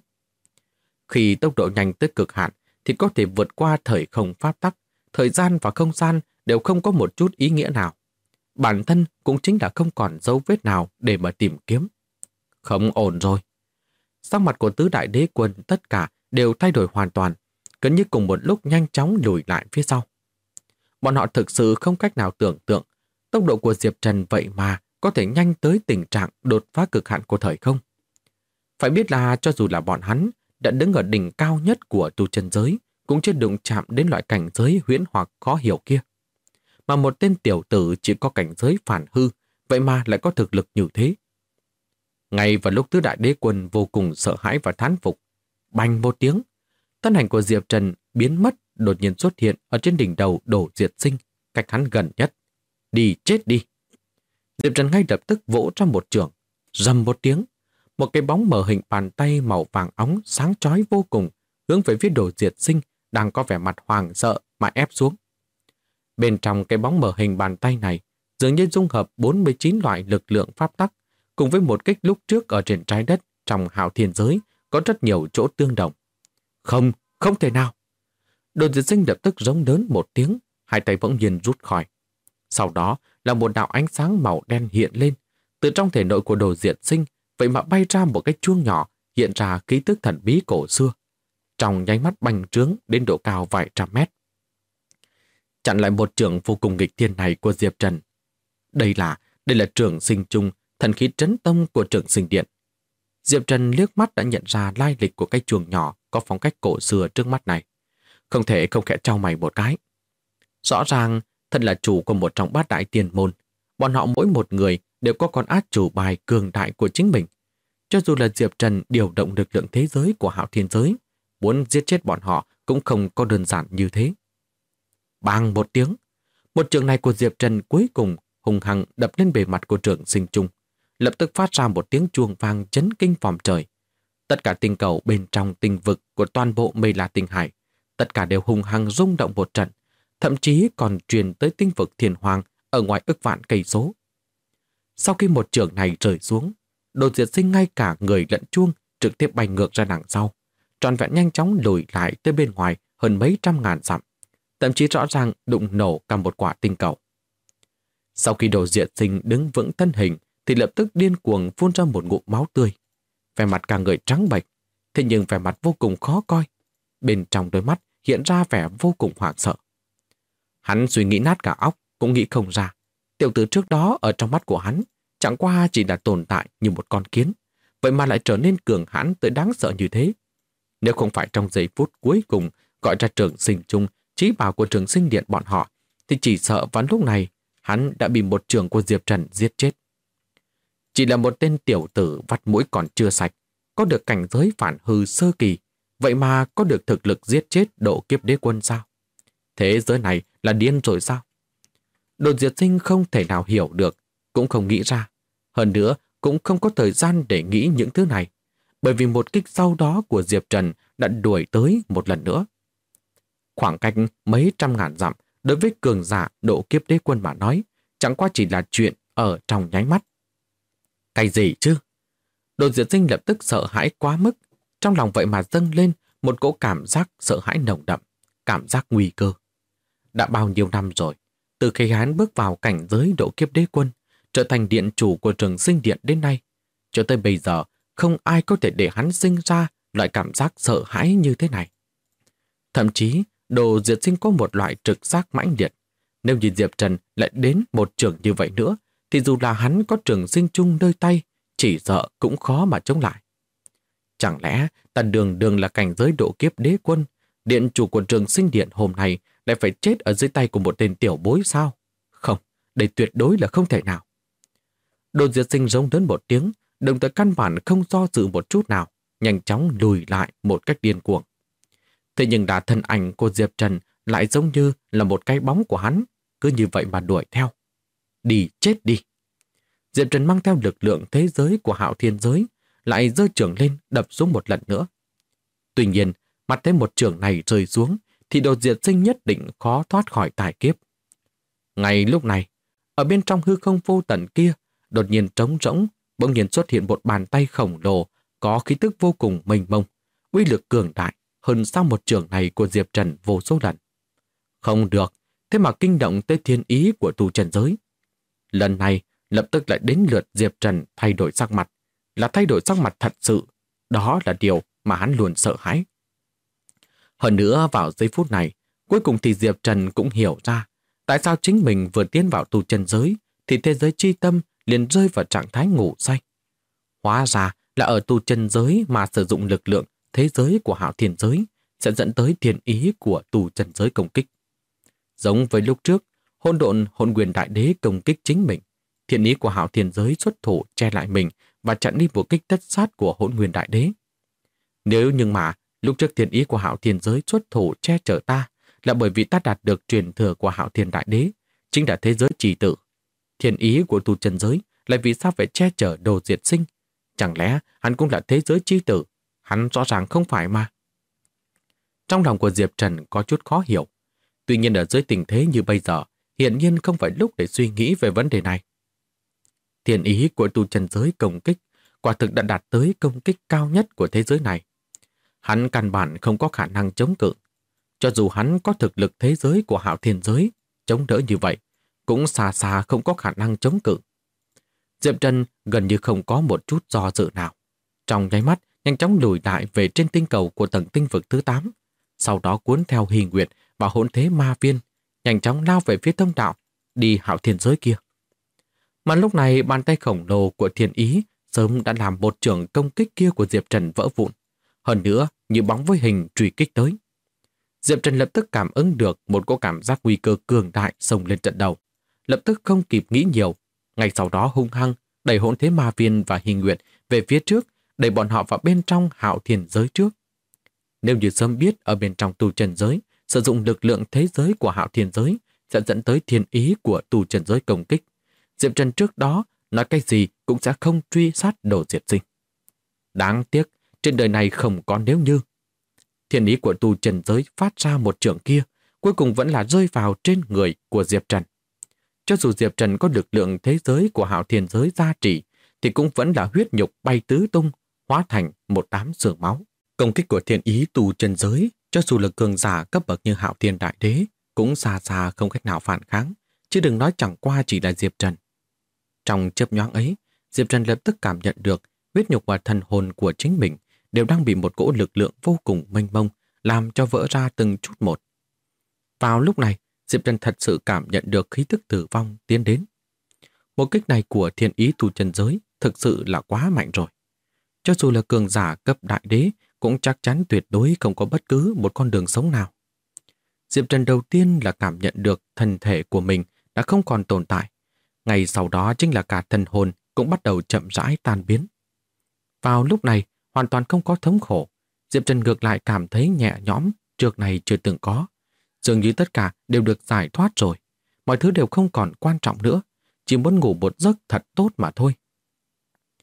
Khi tốc độ nhanh tới cực hạn thì có thể vượt qua thời không pháp tắc, thời gian và không gian đều không có một chút ý nghĩa nào. Bản thân cũng chính là không còn dấu vết nào để mà tìm kiếm. Không ổn rồi. Sắc mặt của tứ đại đế quân tất cả đều thay đổi hoàn toàn, gần như cùng một lúc nhanh chóng lùi lại phía sau. Bọn họ thực sự không cách nào tưởng tượng tốc độ của Diệp Trần vậy mà có thể nhanh tới tình trạng đột phá cực hạn của thời không. Phải biết là cho dù là bọn hắn đã đứng ở đỉnh cao nhất của tu chân giới, cũng chưa đụng chạm đến loại cảnh giới huyễn hoặc khó hiểu kia. Mà một tên tiểu tử chỉ có cảnh giới phản hư, vậy mà lại có thực lực như thế. Ngay vào lúc tứ đại đế quân vô cùng sợ hãi và thán phục, bành một tiếng, thân ảnh của Diệp Trần biến mất, đột nhiên xuất hiện ở trên đỉnh đầu Đồ Diệt Sinh, cách hắn gần nhất. Đi chết đi! Diệp Trần ngay lập tức vỗ ra một chưởng, rầm một tiếng, một cái bóng mờ hình bàn tay màu vàng óng sáng chói vô cùng hướng về phía Đồ Diệt Sinh đang có vẻ mặt hoảng sợ mà ép xuống. Bên trong cái bóng mờ hình bàn tay này dường như dung hợp 49 loại lực lượng pháp tắc cùng với một kích lúc trước ở trên trái đất trong hạo thiên giới có rất nhiều chỗ tương đồng. Không, không thể nào! Đồ Diệt Sinh lập tức rống lớn một tiếng, hai tay bỗng nhiên rút khỏi. Sau đó là một đạo ánh sáng màu đen hiện lên, từ trong thể nội của Đồ Diệt Sinh vậy mà bay ra một cái chuông nhỏ hiện ra ký tức thần bí cổ xưa, trong nháy mắt bành trướng đến độ cao vài trăm mét. Chặn lại một trường vô cùng nghịch thiên này của Diệp Trần. Đây là Trường Sinh Trung, thần khí trấn tông của Trường Sinh Điện. Diệp Trần liếc mắt đã nhận ra lai lịch của cái chuông nhỏ có phong cách cổ xưa trước mắt này. Không thể không khẽ trao mày một cái. Rõ ràng, thân là chủ của một trong 3 đại tiền môn, bọn họ mỗi một người đều có con át chủ bài cường đại của chính mình. Cho dù là Diệp Trần điều động lực lượng thế giới của hạo thiên giới, muốn giết chết bọn họ cũng không có đơn giản như thế. Bang một tiếng, một trường này của Diệp Trần cuối cùng hùng hăng đập lên bề mặt của Trường Sinh Trung, lập tức phát ra một tiếng chuông vang chấn kinh phòng trời. Tất cả tinh cầu bên trong tinh vực của toàn bộ Mây La Tinh Hải, tất cả đều hùng hăng rung động một trận, thậm chí còn truyền tới tinh vực Thiên Hoàng ở ngoài ức vạn cây số. Sau khi một trường này rơi xuống, Đồ Diệt Sinh ngay cả người lẫn chuông trực tiếp bay ngược ra đằng sau, trọn vẹn nhanh chóng lùi lại tới bên ngoài hơn mấy trăm ngàn dặm, thậm chí rõ ràng đụng nổ cả một quả tinh cầu. Sau khi Đồ Diệt Sinh đứng vững thân hình thì lập tức điên cuồng phun ra một ngụm máu tươi. Vẻ mặt cả người trắng bệch, thế nhưng vẻ mặt vô cùng khó coi. Bên trong đôi mắt hiện ra vẻ vô cùng hoảng sợ. Hắn suy nghĩ nát cả óc cũng nghĩ không ra. Tiểu tử trước đó ở trong mắt của hắn chẳng qua chỉ là tồn tại như một con kiến, vậy mà lại trở nên cường hãn tới đáng sợ như thế. Nếu không phải trong giây phút cuối cùng gọi ra Trường Sinh Trung, chí bảo của Trường Sinh Điện bọn họ, thì chỉ sợ vào lúc này hắn đã bị một trường của Diệp Trần giết chết. Chỉ là một tên tiểu tử vắt mũi còn chưa sạch, có được cảnh giới phản hư sơ kỳ, vậy mà có được thực lực giết chết độ kiếp đế quân sao? Thế giới này là điên rồi sao? Đồ Diệt Sinh không thể nào hiểu được, cũng không nghĩ ra. Hơn nữa, cũng không có thời gian để nghĩ những thứ này, bởi vì một kích sau đó của Diệp Trần đã đuổi tới một lần nữa. Khoảng cách mấy trăm ngàn dặm đối với cường giả độ kiếp đế quân mà nói, chẳng qua chỉ là chuyện ở trong nháy mắt. Cái gì chứ? Đồ Diệt Sinh lập tức sợ hãi quá mức, trong lòng vậy mà dâng lên một cỗ cảm giác sợ hãi nồng đậm, cảm giác nguy cơ. Đã bao nhiêu năm rồi, từ khi hắn bước vào cảnh giới độ kiếp đế quân, trở thành điện chủ của Trường Sinh Điện đến nay, cho tới bây giờ không ai có thể để hắn sinh ra loại cảm giác sợ hãi như thế này. Thậm chí, Đồ Diệt Sinh có một loại trực giác mãnh liệt. Nếu như Diệp Trần lại đến một trường như vậy nữa, thì dù là hắn có Trường Sinh chung nơi tay, chỉ sợ cũng khó mà chống lại. Chẳng lẽ ta đường đường là cảnh giới độ kiếp đế quân, điện chủ của Trường Sinh Điện hôm nay lại phải chết ở dưới tay của một tên tiểu bối sao? Không, đây tuyệt đối là không thể nào. Đồ Diệt Sinh rống lớn một tiếng, đồng thời căn bản không do dự một chút nào, nhanh chóng lùi lại một cách điên cuồng. Thế nhưng đã thân ảnh của Diệp Trần lại giống như là một cái bóng của hắn, cứ như vậy mà đuổi theo. Đi, chết đi. Diệp Trần mang theo lực lượng thế giới của Hạo Thiên giới, lại giơ chưởng lên đập xuống một lần nữa. Tuy nhiên, mặt thấy một chưởng này rơi xuống, thì Đồ Diệt Sinh nhất định khó thoát khỏi tài kiếp. Ngay lúc này, ở bên trong hư không vô tận kia, đột nhiên trống rỗng, bỗng nhiên xuất hiện một bàn tay khổng lồ, có khí tức vô cùng mênh mông, uy lực cường đại hơn sau một chưởng này của Diệp Trần vô số lần. Không được, thế mà kinh động tới thiên ý của tu chân giới. Lần này, lập tức lại đến lượt Diệp Trần thay đổi sắc mặt, là thay đổi sắc mặt thật sự. Đó là điều mà hắn luôn sợ hãi. Hơn nữa, vào giây phút này, cuối cùng thì Diệp Trần cũng hiểu ra tại sao chính mình vừa tiến vào tu chân giới thì thế giới chi tâm liền rơi vào trạng thái ngủ say. Hóa ra là ở tu chân giới mà sử dụng lực lượng thế giới của Hạo Thiên giới sẽ dẫn tới thiên ý của tu chân giới công kích. Giống với lúc trước, hỗn độn hỗn quyền đại đế công kích chính mình, thiên ý của Hạo Thiên giới xuất thủ che lại mình và chặn đi một kích tất sát của hỗn nguyên đại đế. Nếu nhưng mà lúc trước thiên ý của Hạo Thiên giới xuất thủ che chở ta là bởi vì ta đạt được truyền thừa của Hạo Thiên đại đế, chính là thế giới trì tự. Thiên ý của tu chân giới lại vì sao phải che chở Đồ Diệt Sinh? Chẳng lẽ hắn cũng là thế giới chi tử? Hắn rõ ràng không phải mà. Trong lòng của Diệp Trần có chút khó hiểu. Tuy nhiên ở dưới tình thế như bây giờ, hiển nhiên không phải lúc để suy nghĩ về vấn đề này. Thiên ý của tu chân giới công kích quả thực đã đạt tới công kích cao nhất của thế giới này. Hắn căn bản không có khả năng chống cự. Cho dù hắn có thực lực thế giới của Hạo Thiên giới chống đỡ như vậy, cũng xa xa không có khả năng chống cự. Diệp Trần gần như không có một chút do dự nào. Trong nháy mắt, nhanh chóng lùi lại về trên tinh cầu của tầng tinh vực thứ 8, sau đó cuốn theo Huyền Nguyệt và Hỗn Thế Ma Viên, nhanh chóng lao về phía thông đạo, đi Hạo Thiên giới kia. Mà lúc này, bàn tay khổng lồ của Thiên Ý sớm đã làm một chưởng công kích kia của Diệp Trần vỡ vụn. Hơn nữa, như bóng với hình truy kích tới. Diệp Trần lập tức cảm ứng được một cỗ cảm giác nguy cơ cường đại xông lên trận đầu. Lập tức không kịp nghĩ nhiều, ngay sau đó hung hăng đẩy Hỗn Thế Ma Viên và Hình Nguyệt về phía trước, đẩy bọn họ vào bên trong Hạo Thiên giới trước. Nếu như sớm biết ở bên trong tu chân giới sử dụng lực lượng thế giới của Hạo Thiên giới sẽ dẫn tới thiên ý của tu chân giới công kích, Diệp Trần trước đó nói cái gì cũng sẽ không truy sát Đồ Diệt Sinh. Đáng tiếc, trên đời này không có nếu như. Thiên ý của tu chân giới phát ra một chưởng kia, cuối cùng vẫn là rơi vào trên người của Diệp Trần. Cho dù Diệp Trần có lực lượng thế giới của Hạo Thiên giới gia trì, thì cũng vẫn là huyết nhục bay tứ tung, hóa thành một đám xương máu. Công kích của thiên ý tu chân giới, cho dù là cường giả cấp bậc như Hạo Thiên đại đế, cũng xa xa không cách nào phản kháng, chứ đừng nói chẳng qua chỉ là Diệp Trần. Trong chớp nhoáng ấy, Diệp Trần lập tức cảm nhận được huyết nhục và thần hồn của chính mình đều đang bị một cỗ lực lượng vô cùng mênh mông làm cho vỡ ra từng chút một. Vào lúc này, Diệp Trần thật sự cảm nhận được khí tức tử vong tiến đến. Một kích này của thiên ý tu chân giới thực sự là quá mạnh rồi. Cho dù là cường giả cấp đại đế cũng chắc chắn tuyệt đối không có bất cứ một con đường sống nào. Diệp Trần đầu tiên là cảm nhận được thân thể của mình đã không còn tồn tại. Ngay sau đó chính là cả thần hồn cũng bắt đầu chậm rãi tan biến. Vào lúc này, hoàn toàn không có thống khổ. Diệp Trần ngược lại cảm thấy nhẹ nhõm trước này chưa từng có. Dường như tất cả đều được giải thoát rồi. Mọi thứ đều không còn quan trọng nữa. Chỉ muốn ngủ một giấc thật tốt mà thôi.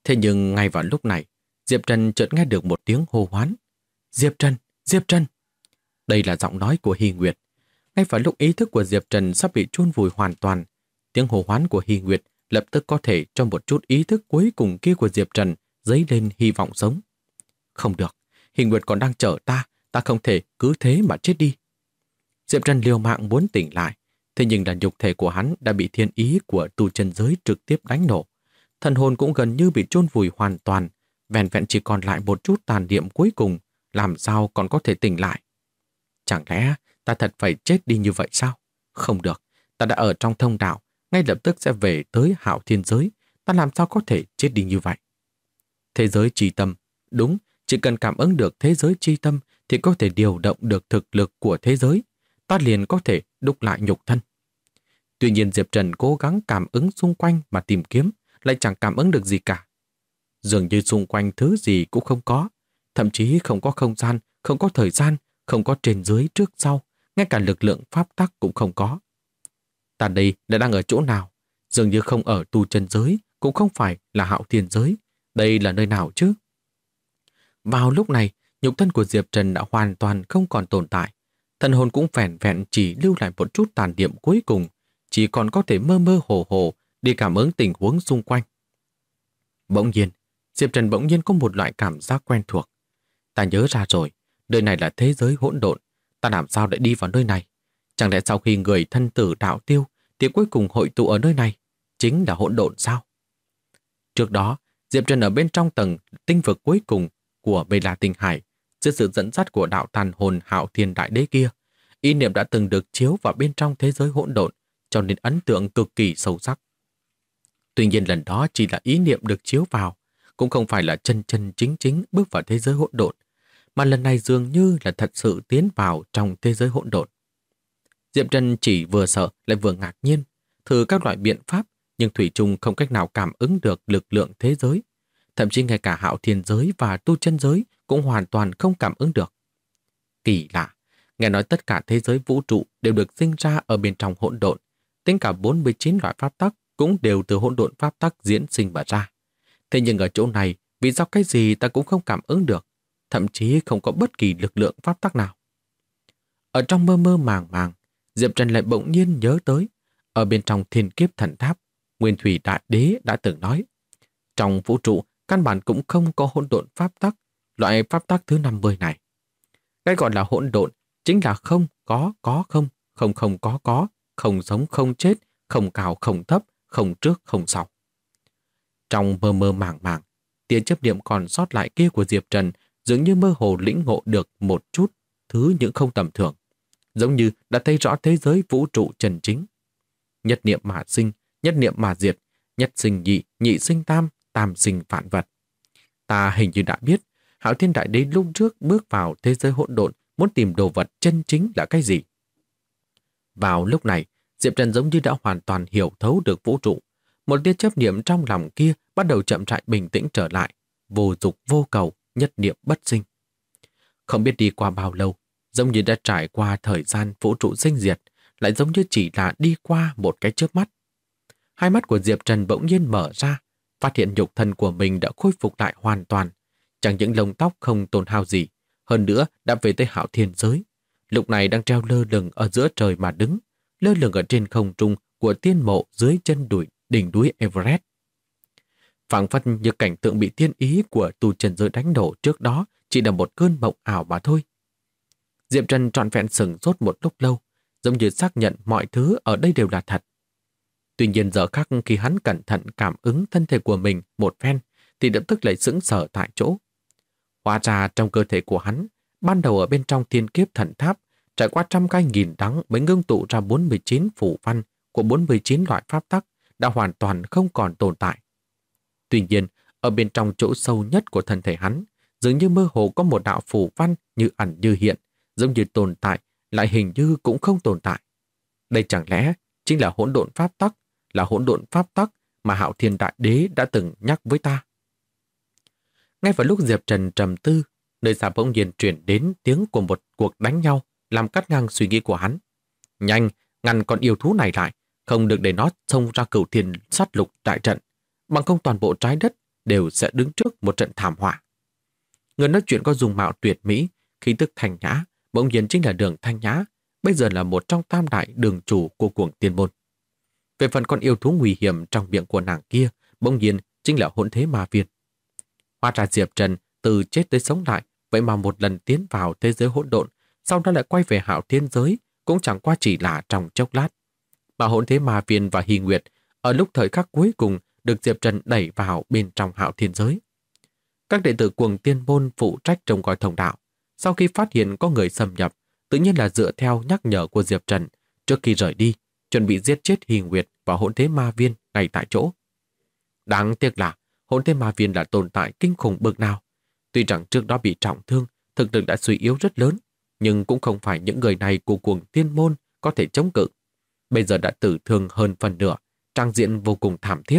Thế nhưng ngay vào lúc này, Diệp Trần chợt nghe được một tiếng hô hoán. Diệp Trần! Diệp Trần! Đây là giọng nói của Hy Nguyệt. Ngay vào lúc ý thức của Diệp Trần sắp bị chôn vùi hoàn toàn, tiếng hô hoán của Hy Nguyệt lập tức có thể cho một chút ý thức cuối cùng kia của Diệp Trần dấy lên hy vọng sống. Không được, Hy Nguyệt còn đang chờ ta không thể cứ thế mà chết đi. Diệp Trần liều mạng muốn tỉnh lại, thế nhưng là nhục thể của hắn đã bị thiên ý của tu chân giới trực tiếp đánh nổ. Thần hồn cũng gần như bị chôn vùi hoàn toàn, vẹn vẹn chỉ còn lại một chút tàn niệm cuối cùng, làm sao còn có thể tỉnh lại. Chẳng lẽ ta thật phải chết đi như vậy sao? Không được, ta đã ở trong thông đạo, ngay lập tức sẽ về tới Hạo Thiên giới, ta làm sao có thể chết đi như vậy? Thế giới chi tâm, đúng, chỉ cần cảm ứng được thế giới chi tâm thì có thể điều động được thực lực của thế giới, ta liền có thể đúc lại nhục thân. Tuy nhiên Diệp Trần cố gắng cảm ứng xung quanh mà tìm kiếm, lại chẳng cảm ứng được gì cả. Dường như xung quanh thứ gì cũng không có, thậm chí không có không gian, không có thời gian, không có trên dưới trước sau, ngay cả lực lượng pháp tắc cũng không có. Ta đây đã đang ở chỗ nào? Dường như không ở tu chân giới, cũng không phải là Hạo Thiên giới. Đây là nơi nào chứ? Vào lúc này, nhục thân của Diệp Trần đã hoàn toàn không còn tồn tại. Thần hồn cũng vẹn vẹn chỉ lưu lại một chút tàn niệm cuối cùng, chỉ còn có thể mơ mơ hồ hồ đi cảm ứng tình huống xung quanh. Bỗng nhiên, Diệp Trần bỗng nhiên có một loại cảm giác quen thuộc. Ta nhớ ra rồi, nơi này là thế giới hỗn độn, ta làm sao lại đi vào nơi này? Chẳng lẽ sau khi người thân tử đạo tiêu thì cuối cùng hội tụ ở nơi này chính là hỗn độn sao? Trước đó, Diệp Trần ở bên trong tầng tinh vực cuối cùng của Bê La Tinh Hải, dưới sự dẫn dắt của đạo tàn hồn Hạo Thiên Đại Đế kia, ý niệm đã từng được chiếu vào bên trong thế giới hỗn độn, cho nên ấn tượng cực kỳ sâu sắc. Tuy nhiên lần đó chỉ là ý niệm được chiếu vào, cũng không phải là chân chân chính chính bước vào thế giới hỗn độn, mà lần này dường như là thật sự tiến vào trong thế giới hỗn độn. Diệp Trần chỉ vừa sợ lại vừa ngạc nhiên, thử các loại biện pháp, nhưng thủy chung không cách nào cảm ứng được lực lượng thế giới. Thậm chí ngay cả Hạo Thiên giới và tu chân giới cũng hoàn toàn không cảm ứng được. Kỳ lạ, nghe nói tất cả thế giới vũ trụ đều được sinh ra ở bên trong hỗn độn, tính cả 49 loại pháp tắc cũng đều từ hỗn độn pháp tắc diễn sinh mà ra. Thế nhưng ở chỗ này, vì do cái gì ta cũng không cảm ứng được, thậm chí không có bất kỳ lực lượng pháp tắc nào. Ở trong mơ mơ màng màng, Diệp Trần lại bỗng nhiên nhớ tới, ở bên trong Thiên Kiếp Thần Tháp, Nguyên Thủy Đại Đế đã từng nói, trong vũ trụ căn bản cũng không có hỗn độn pháp tắc, loại pháp tắc thứ 50 này. Cái gọi là hỗn độn chính là không có không, không không có, không sống không chết, không cao không thấp, không trước không sau. Trong mơ mơ màng màng, tia chấp niệm còn sót lại kia của Diệp Trần dường như mơ hồ lĩnh ngộ được một chút thứ những không tầm thường, giống như đã thấy rõ thế giới vũ trụ chân chính. Nhất niệm mà sinh, nhất niệm mà diệt, nhất sinh nhị, nhị sinh tam, tam sinh vạn vật. Ta hình như đã biết, Hạo Thiên Đại Đế lúc trước bước vào thế giới hỗn độn muốn tìm đồ vật chân chính là cái gì. Vào lúc này, Diệp Trần giống như đã hoàn toàn hiểu thấu được vũ trụ. Một tia chấp niệm trong lòng kia bắt đầu chậm rãi bình tĩnh trở lại, vô dục vô cầu, nhất niệm bất sinh. Không biết đi qua bao lâu, giống như đã trải qua thời gian vũ trụ sinh diệt, lại giống như chỉ là đi qua một cái chớp mắt. Hai mắt của Diệp Trần bỗng nhiên mở ra, phát hiện nhục thân của mình đã khôi phục lại hoàn toàn. Chẳng những lông tóc không tổn hao gì, hơn nữa đã về tới Hạo Thiên giới. Lúc này đang treo lơ lửng ở giữa trời mà đứng, lơ lửng ở trên không trung của tiên mộ dưới chân đỉnh núi Everest. Phảng phất như cảnh tượng bị tiên ý của tu chân giới đánh đổ trước đó chỉ là một cơn mộng ảo mà thôi. Diệp Trần trọn vẹn sửng sốt một lúc lâu, giống như xác nhận mọi thứ ở đây đều là thật. Tuy nhiên giờ khắc khi hắn cẩn thận cảm ứng thân thể của mình một phen, thì lập tức lại sững sờ tại chỗ. Hóa ra trong cơ thể của hắn, ban đầu ở bên trong Thiên Kiếp Thần Tháp, trải qua trăm gai nghìn đắng mới ngưng tụ ra 49 phù văn của 49 loại pháp tắc đã hoàn toàn không còn tồn tại. Tuy nhiên, ở bên trong chỗ sâu nhất của thân thể hắn, dường như mơ hồ có một đạo phù văn như ẩn như hiện, giống như tồn tại, lại hình như cũng không tồn tại. Đây chẳng lẽ chính là hỗn độn pháp tắc, là hỗn độn pháp tắc mà Hạo Thiên Đại Đế đã từng nhắc với ta. Ngay vào lúc Diệp Trần trầm tư, nơi xa bỗng nhiên truyền đến tiếng của một cuộc đánh nhau, làm cắt ngang suy nghĩ của hắn. Nhanh, ngăn con yêu thú này lại, không được để nó xông ra Cửu Thiên sát lục đại trận, bằng không toàn bộ trái đất đều sẽ đứng trước một trận thảm họa. Người nói chuyện có dung mạo tuyệt mỹ, khí tức thanh nhã, bỗng nhiên chính là Đường Thanh Nhã, bây giờ là một trong tam đại đường chủ của cuồng tiên môn. Về phần con yêu thú nguy hiểm trong miệng của nàng kia, bỗng nhiên chính là hỗn thế ma viên. Hóa ra Diệp Trần từ chết tới sống lại, vậy mà một lần tiến vào thế giới hỗn độn, sau đó lại quay về Hạo Thiên giới, cũng chẳng qua chỉ là trong chốc lát. Mà hỗn thế ma viên và Hy Nguyệt ở lúc thời khắc cuối cùng được Diệp Trần đẩy vào bên trong Hạo Thiên giới. Các đệ tử cuồng tiên môn phụ trách trông coi thông đạo, sau khi phát hiện có người xâm nhập, tự nhiên là dựa theo nhắc nhở của Diệp Trần, trước khi rời đi, chuẩn bị giết chết Hy Nguyệt và hỗn thế ma viên ngay tại chỗ. Đáng tiếc là hỗn thế ma viên là tồn tại kinh khủng bậc nào. Tuy rằng trước đó bị trọng thương, thực lực đã suy yếu rất lớn, nhưng cũng không phải những người này của cuồng tiên môn có thể chống cự. Bây giờ đã tử thương hơn phần nửa, trang diện vô cùng thảm thiết.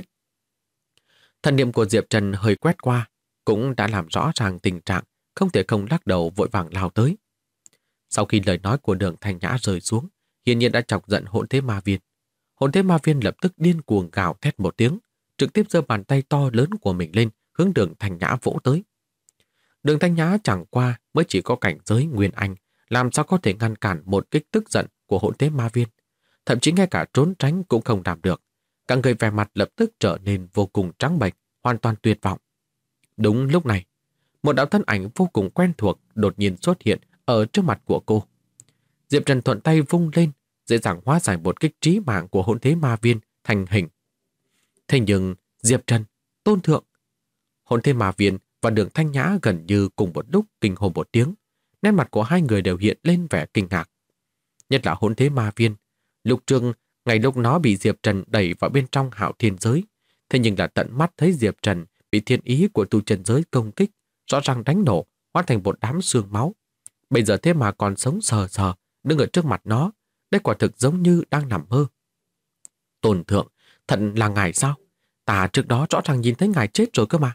Thần niệm của Diệp Trần hơi quét qua, cũng đã làm rõ ràng tình trạng, không thể không lắc đầu vội vàng lao tới. Sau khi lời nói của Đường Thanh Nhã rơi xuống, hiển nhiên đã chọc giận hỗn thế ma viên. Hỗn thế ma viên lập tức điên cuồng gào thét một tiếng, trực tiếp giơ bàn tay to lớn của mình lên, hướng Đường Thanh Nhã vỗ tới. Đường Thanh Nhã chẳng qua mới chỉ có cảnh giới Nguyên Anh, làm sao có thể ngăn cản một kích tức giận của hỗn thế ma viên. Thậm chí ngay cả trốn tránh cũng không làm được. Cả người vẻ mặt lập tức trở nên vô cùng trắng bệch, hoàn toàn tuyệt vọng. Đúng lúc này, một đạo thân ảnh vô cùng quen thuộc đột nhiên xuất hiện ở trước mặt của cô. Diệp Trần thuận tay vung lên, dễ dàng hóa giải một kích trí mạng của hỗn thế ma viên thành hình. Thế nhưng Diệp Trần, Tôn Thượng, hỗn thế ma viên và Đường Thanh Nhã gần như cùng một lúc kinh hô một tiếng, nét mặt của hai người đều hiện lên vẻ kinh ngạc. Nhất là hỗn thế ma viên, lúc trước ngày lúc nó bị Diệp Trần đẩy vào bên trong Hạo Thiên giới, thế nhưng là tận mắt thấy Diệp Trần bị thiên ý của tu chân giới công kích, rõ ràng đánh nổ, hóa thành một đám xương máu. Bây giờ thế mà còn sống sờ sờ, đứng ở trước mặt nó, đây quả thực giống như đang nằm mơ. Tôn Thượng, thật là ngài sao? Ta trước đó rõ ràng nhìn thấy ngài chết rồi cơ mà.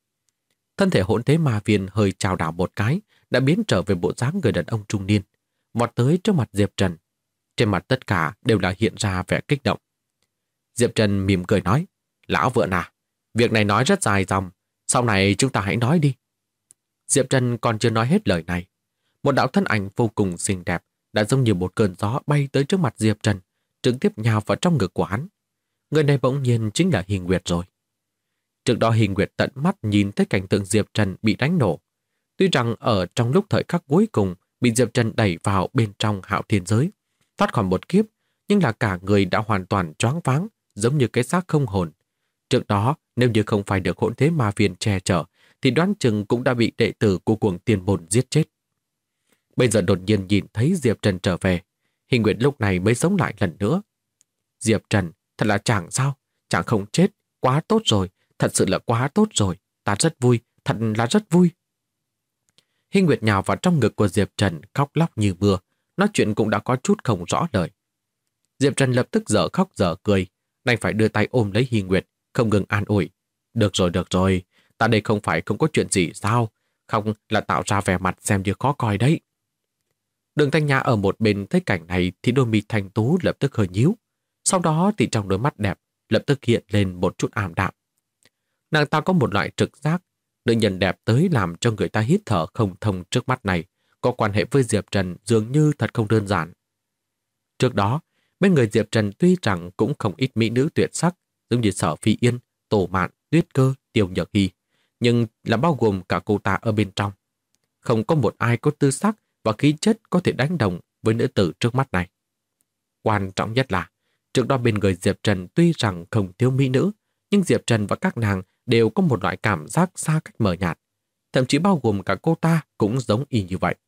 Thân thể hỗn thế ma viên hơi chào đảo một cái, đã biến trở về bộ dáng người đàn ông trung niên, vọt tới trước mặt Diệp Trần. Trên mặt tất cả đều là hiện ra vẻ kích động. Diệp Trần mỉm cười nói, lão vượng à, việc này nói rất dài dòng, sau này chúng ta hãy nói đi. Diệp Trần còn chưa nói hết lời này. Một đạo thân ảnh vô cùng xinh đẹp đã giống như một cơn gió bay tới trước mặt Diệp Trần, trực tiếp nhào vào trong ngực của hắn. Người này bỗng nhiên chính là Hy Nguyệt rồi. Trước đó Hy Nguyệt tận mắt nhìn thấy cảnh tượng Diệp Trần bị đánh nổ. Tuy rằng ở trong lúc thời khắc cuối cùng bị Diệp Trần đẩy vào bên trong Hạo Thiên giới, thoát khỏi một kiếp, nhưng là cả người đã hoàn toàn choáng váng, giống như cái xác không hồn. Trước đó, nếu như không phải được hỗn thế ma viên che chở, thì đoán chừng cũng đã bị đệ tử của cuồng tiên môn giết chết. Bây giờ đột nhiên nhìn thấy Diệp Trần trở về, Hy Nguyệt lúc này mới sống lại lần nữa. Diệp Trần, thật là chàng sao? Chàng không chết, quá tốt rồi, thật sự là quá tốt rồi, ta rất vui, thật là rất vui. Hy Nguyệt nhào vào trong ngực của Diệp Trần khóc lóc như mưa, nói chuyện cũng đã có chút không rõ lời. Diệp Trần lập tức dở khóc dở cười, đành phải đưa tay ôm lấy Hy Nguyệt, không ngừng an ủi. Được rồi, ta đây không phải không có chuyện gì sao, không là tạo ra vẻ mặt xem như khó coi đấy. Đường Thanh Nhã ở một bên thấy cảnh này thì đôi mi thanh tú lập tức hơi nhíu, sau đó thì trong đôi mắt đẹp lập tức hiện lên một chút ảm đạm. Nàng ta có một loại trực giác, nữ nhân đẹp tới làm cho người ta hít thở không thông trước mắt này, có quan hệ với Diệp Trần dường như thật không đơn giản. Trước đó, bên người Diệp Trần tuy rằng cũng không ít mỹ nữ tuyệt sắc, giống như Sở Phi Yên, Tổ Mạn, Tuyết Cơ, Tiêu Nhược Hy, nhưng là bao gồm cả cô ta ở bên trong. Không có một ai có tư sắc và khí chất có thể đánh đồng với nữ tử trước mắt này. Quan trọng nhất là, trước đó bên người Diệp Trần tuy rằng không thiếu mỹ nữ, nhưng Diệp Trần và các nàng đều có một loại cảm giác xa cách mờ nhạt, thậm chí bao gồm cả cô ta cũng giống y như vậy.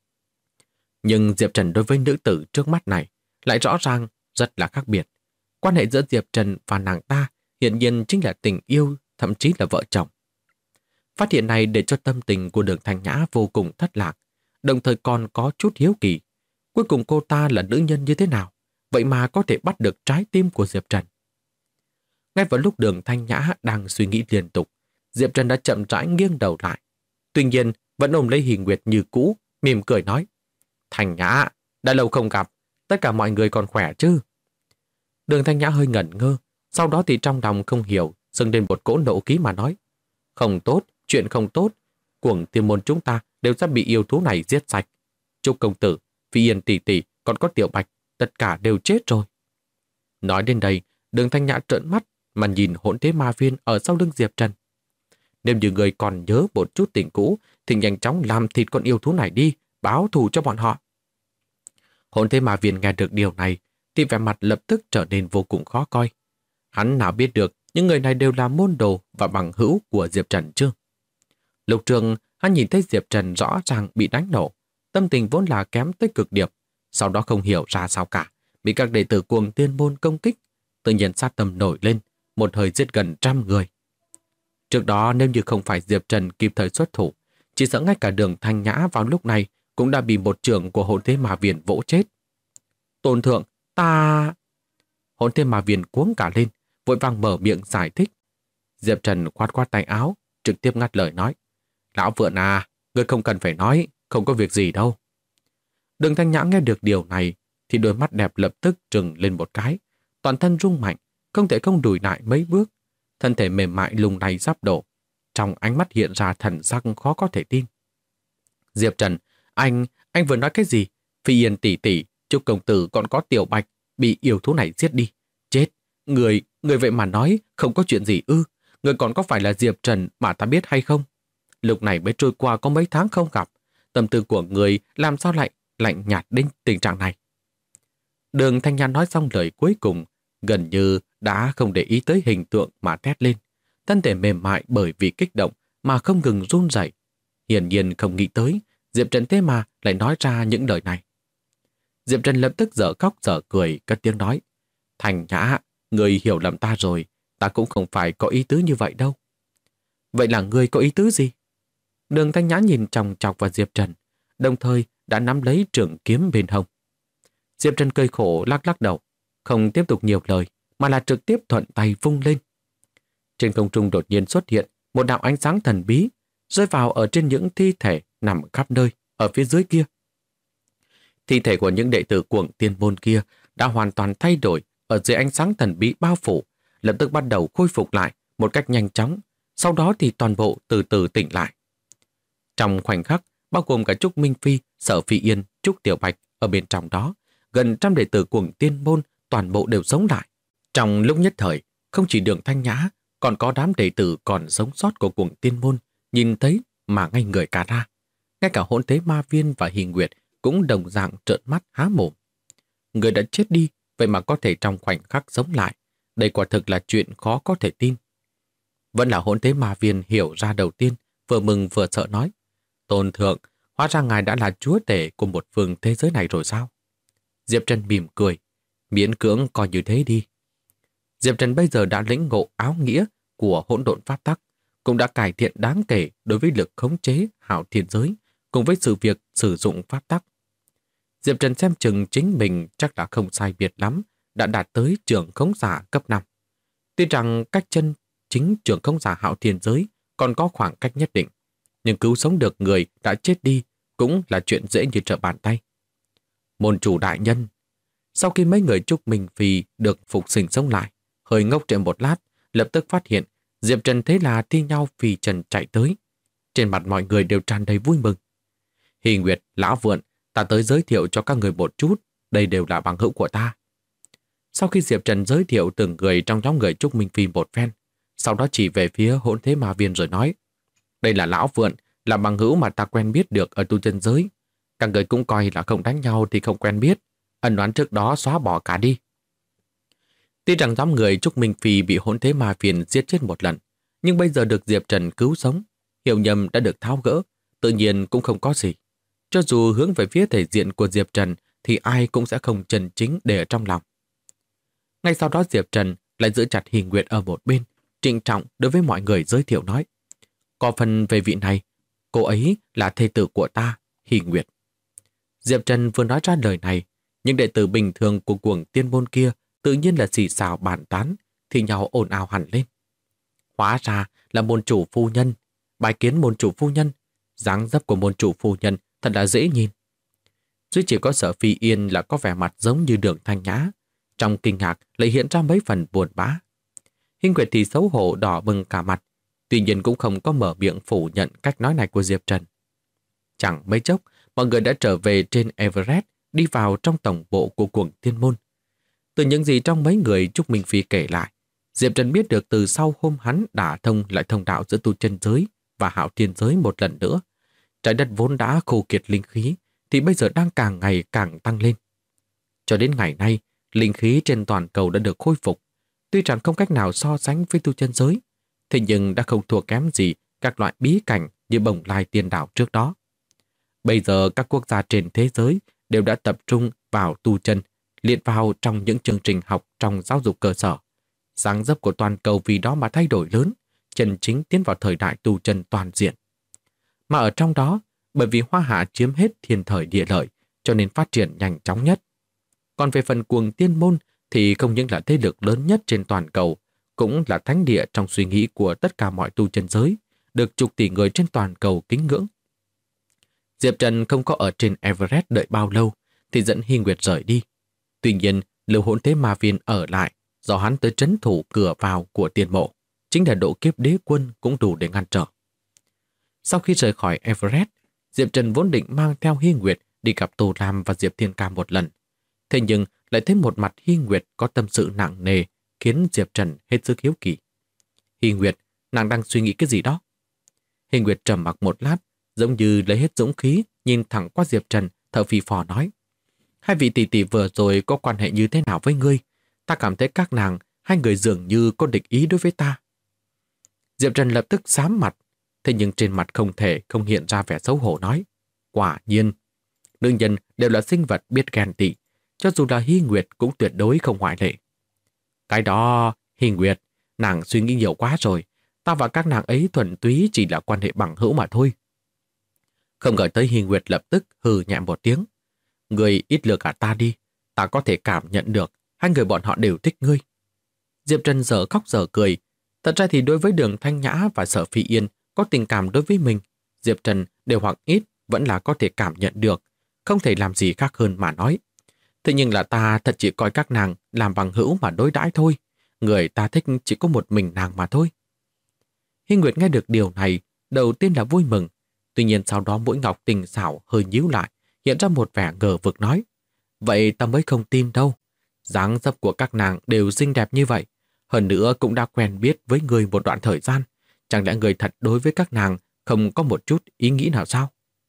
Nhưng Diệp Trần đối với nữ tử trước mắt này lại rõ ràng rất là khác biệt. Quan hệ giữa Diệp Trần và nàng ta hiển nhiên chính là tình yêu, thậm chí là vợ chồng. Phát hiện này để cho tâm tình của Đường Thanh Nhã vô cùng thất lạc, đồng thời còn có chút hiếu kỳ. Cuối cùng cô ta là nữ nhân như thế nào, vậy mà có thể bắt được trái tim của Diệp Trần. Ngay vào lúc Đường Thanh Nhã đang suy nghĩ liên tục, Diệp Trần đã chậm rãi nghiêng đầu lại. Tuy nhiên, vẫn ôm lấy Hy Nguyệt như cũ, mỉm cười nói, Thanh Nhã, đã lâu không gặp, tất cả mọi người còn khỏe chứ? Đường Thanh Nhã hơi ngẩn ngơ, sau đó thì trong lòng không hiểu, dâng lên một cỗ nộ khí mà nói, Không tốt, chuyện không tốt. Cuồng Tiên môn chúng ta đều sẽ bị yêu thú này giết sạch. Trúc công tử, Phi Yên tỷ tỷ, còn có Tiểu Bạch, tất cả đều chết rồi. Nói đến đây, Đường Thanh Nhã trợn mắt mà nhìn Hỗn Thế Ma Viên ở sau lưng Diệp Trần. Nếu như người còn nhớ một chút tình cũ, thì nhanh chóng làm thịt con yêu thú này đi, báo thù cho bọn họ. Hỗn Thế Ma Viên nghe được điều này, thì vẻ mặt lập tức trở nên vô cùng khó coi. Hắn nào biết được những người này đều là môn đồ và bằng hữu của Diệp Trần chứ. Lục Trường, hắn nhìn thấy Diệp Trần rõ ràng bị đánh nổ, tâm tình vốn là kém tới cực điểm, sau đó không hiểu ra sao cả, bị các đệ tử Cuồng Tiên môn công kích, tự nhiên sát tâm nổi lên, một hơi giết gần 100 người. Trước đó nếu như không phải Diệp Trần kịp thời xuất thủ, chỉ sợ ngay cả Đường Thanh Nhã vào lúc này cũng đã bị một trưởng của Hỗn Thế Ma Viên vỗ chết. Tôn thượng, ta... Hỗn Thế Ma Viên cuống cả lên, vội vàng mở miệng giải thích. Diệp Trần khoát khoát tay áo, trực tiếp ngắt lời nói. Lão Vượn à, ngươi không cần phải nói, không có việc gì đâu. Đường Thanh Nhã nghe được điều này, thì đôi mắt đẹp lập tức trừng lên một cái, toàn thân rung mạnh, không thể không lùi lại mấy bước, thân thể mềm mại lung lay sắp đổ, trong ánh mắt hiện ra thần sắc khó có thể tin. Diệp Trần, anh vừa nói cái gì? Phi Yên tỷ tỷ, Trúc công tử còn có Tiểu Bạch bị yêu thú này giết đi. Chết, người vậy mà nói không có chuyện gì ư? Người còn có phải là Diệp Trần mà ta biết hay không? Lúc này mới trôi qua có mấy tháng không gặp, tâm tư của người làm sao lại lạnh nhạt đến tình trạng này. Đường Thanh Nhã nói xong lời cuối cùng, gần như đã không để ý tới hình tượng mà thét lên. Thân thể mềm mại bởi vì kích động mà không ngừng run rẩy. Hiển nhiên không nghĩ tới, Diệp Trần thế mà lại nói ra những lời này. Diệp Trần lập tức dở khóc dở cười, cất tiếng nói. Thanh Nhã, người hiểu lầm ta rồi, ta cũng không phải có ý tứ như vậy đâu. Vậy là người có ý tứ gì? Đường Thanh Nhã nhìn chòng chọc vào Diệp Trần, đồng thời đã nắm lấy trường kiếm bên hông. Diệp Trần cười khổ lắc lắc đầu, không tiếp tục nhiều lời, mà là trực tiếp thuận tay vung lên. Trên không trung đột nhiên xuất hiện một đạo ánh sáng thần bí, rơi vào ở trên những thi thể nằm khắp nơi, ở phía dưới kia. Thi thể của những đệ tử Cuồng Tiên môn kia đã hoàn toàn thay đổi ở dưới ánh sáng thần bí bao phủ, lập tức bắt đầu khôi phục lại một cách nhanh chóng, sau đó thì toàn bộ từ từ tỉnh lại. Trong khoảnh khắc, bao gồm cả Trúc Minh Phi, Sở Phi Yên, Trúc Tiểu Bạch ở bên trong đó, gần 100 đệ tử Cuồng Tiên môn toàn bộ đều sống lại. Trong lúc nhất thời, không chỉ Đường Thanh Nhã, còn có đám đệ tử còn sống sót của Cuồng Tiên môn nhìn thấy mà ngay người cả ra. Ngay cả Hỗn Thế Ma Viên và Hình Nguyệt cũng đồng dạng trợn mắt há mồm. Người đã chết đi, vậy mà có thể trong khoảnh khắc sống lại. Đây quả thực là chuyện khó có thể tin. Vẫn là Hỗn Thế Ma Viên hiểu ra đầu tiên, vừa mừng vừa sợ nói. Tôn thượng, hóa ra ngài đã là chúa tể của một phương thế giới này rồi sao? Diệp Trần mỉm cười, miễn cưỡng coi như thế đi. Diệp Trần bây giờ đã lĩnh ngộ áo nghĩa của hỗn độn pháp tắc, cũng đã cải thiện đáng kể đối với lực khống chế hạo thiên giới, cùng với sự việc sử dụng pháp tắc. Diệp Trần xem chừng chính mình chắc đã không sai biệt lắm, đã đạt tới trưởng khống giả cấp 5. Tuy rằng cách chân chính trưởng khống giả hạo thiên giới còn có khoảng cách nhất định, nhưng cứu sống được người đã chết đi cũng là chuyện dễ như trở bàn tay. Môn chủ đại nhân, sau khi mấy người Trúc Minh Phi được phục sinh sống lại, hơi ngốc trệ một lát, lập tức phát hiện Diệp Trần thế là thi nhau phi trần chạy tới. Trên mặt mọi người đều tràn đầy vui mừng. Hy Nguyệt, Lão Vượn, ta tới giới thiệu cho các người một chút, đây đều là bằng hữu của ta. Sau khi Diệp Trần giới thiệu từng người trong nhóm người Trúc Minh Phi một phen, sau đó chỉ về phía Hỗn Thế Ma Viên rồi nói, đây là Lão Vượn, là bằng hữu mà ta quen biết được ở tu chân giới. Các người cũng coi là không đánh nhau thì không quen biết, ân oán trước đó xóa bỏ cả đi. Tuy rằng nhóm người Trúc Minh Phi bị Hỗn Thế Ma Viên giết chết một lần, nhưng bây giờ được Diệp Trần cứu sống, hiểu nhầm đã được tháo gỡ, tự nhiên cũng không có gì. Cho dù hướng về phía thể diện của Diệp Trần thì ai cũng sẽ không chân chính để ở trong lòng. Ngay sau đó Diệp Trần lại giữ chặt Hình Nguyệt ở một bên, trịnh trọng đối với mọi người giới thiệu nói, có phần về vị này, cô ấy là thê tử của ta, Hình Nguyệt. Diệp Trần vừa nói ra lời này, những đệ tử bình thường của Cuồng Tiên môn kia tự nhiên là xì xào bàn tán, thì nhau ồn ào hẳn lên. Hóa ra là môn chủ phu nhân, bái kiến môn chủ phu nhân, dáng dấp của môn chủ phu nhân thật là dễ nhìn. Duy chỉ có Sở Phi Yên là có vẻ mặt giống như Đường Thanh Nhã, trong kinh ngạc lại hiện ra mấy phần buồn bã. Hình Nguyệt thì xấu hổ đỏ bừng cả mặt, Tuy nhiên cũng không có mở miệng phủ nhận cách nói này của Diệp Trần. Chẳng mấy chốc, mọi người đã trở về trên Everest, đi vào trong tổng bộ của Cuồng Tiên Môn. Từ những gì trong mấy người Trúc Minh Phi kể lại, Diệp Trần biết được từ sau hôm hắn đả thông lại thông đạo giữa tu chân giới và hạo thiên giới một lần nữa, trái đất vốn đã khô kiệt linh khí, thì bây giờ đang càng ngày càng tăng lên. Cho đến ngày nay, linh khí trên toàn cầu đã được khôi phục. Tuy rằng không cách nào so sánh với tu chân giới, thế nhưng đã không thua kém gì các loại bí cảnh như Bồng Lai Tiên Đảo trước đó. Bây giờ các quốc gia trên thế giới đều đã tập trung vào tu chân, liệt vào trong những chương trình học trong giáo dục cơ sở. Dáng dấp của toàn cầu vì đó mà thay đổi lớn, chân chính tiến vào thời đại tu chân toàn diện. Mà ở trong đó, bởi vì Hoa Hạ chiếm hết thiên thời địa lợi, cho nên phát triển nhanh chóng nhất. Còn về phần Cuồng Tiên Môn thì không những là thế lực lớn nhất trên toàn cầu, cũng là thánh địa trong suy nghĩ của tất cả mọi tu chân giới, được chục tỷ người trên toàn cầu kính ngưỡng. Diệp Trần không có ở trên Everest đợi bao lâu, thì dẫn Hy Nguyệt rời đi. Tuy nhiên, Lưu Hỗn Thế Ma Viên ở lại, do hắn tới trấn thủ cửa vào của tiên mộ, chính là độ kiếp đế quân cũng đủ để ngăn trở. Sau khi rời khỏi Everest, Diệp Trần vốn định mang theo Hy Nguyệt đi gặp Tô Lam và Diệp Thiên Cam một lần. Thế nhưng lại thấy một mặt Hy Nguyệt có tâm sự nặng nề, khiến Diệp Trần hết sức hiếu kỳ. Hy Nguyệt, nàng đang suy nghĩ cái gì đó? Hy Nguyệt trầm mặc một lát, giống như lấy hết dũng khí, nhìn thẳng qua Diệp Trần, thở phì phò nói: hai vị tỷ tỷ vừa rồi có quan hệ như thế nào với ngươi? Ta cảm thấy các nàng, hai người dường như có địch ý đối với ta. Diệp Trần lập tức xám mặt, thế nhưng trên mặt không thể không hiện ra vẻ xấu hổ nói: quả nhiên, nữ nhân đều là sinh vật biết ghen tị, cho dù là Hy Nguyệt cũng tuyệt đối không ngoại lệ. Cái đó, Hy Nguyệt, nàng suy nghĩ nhiều quá rồi. Ta và các nàng ấy thuần túy chỉ là quan hệ bằng hữu mà thôi. Không ngờ tới Hy Nguyệt lập tức hừ nhẹ một tiếng. Ngươi ít lừa cả ta đi. Ta có thể cảm nhận được hai người bọn họ đều thích ngươi. Diệp Trần dở khóc dở cười. Thật ra thì đối với Đường Thanh Nhã và Sở Phi Yên có tình cảm đối với mình, Diệp Trần đều hoặc ít vẫn là có thể cảm nhận được. Không thể làm gì khác hơn mà nói. Thế nhưng là ta thật chỉ coi các nàng làm bằng hữu mà đối đãi thôi. Người ta thích chỉ có một mình nàng mà thôi. Hy Nguyệt nghe được điều này, đầu tiên là vui mừng. Tuy nhiên sau đó mũi ngọc tình xảo hơi nhíu lại, hiện ra một vẻ ngờ vực nói: vậy ta mới không tin đâu. Dáng dấp của các nàng đều xinh đẹp như vậy. Hơn nữa cũng đã quen biết với người một đoạn thời gian. Chẳng lẽ người thật đối với các nàng không có một chút ý nghĩ nào sao?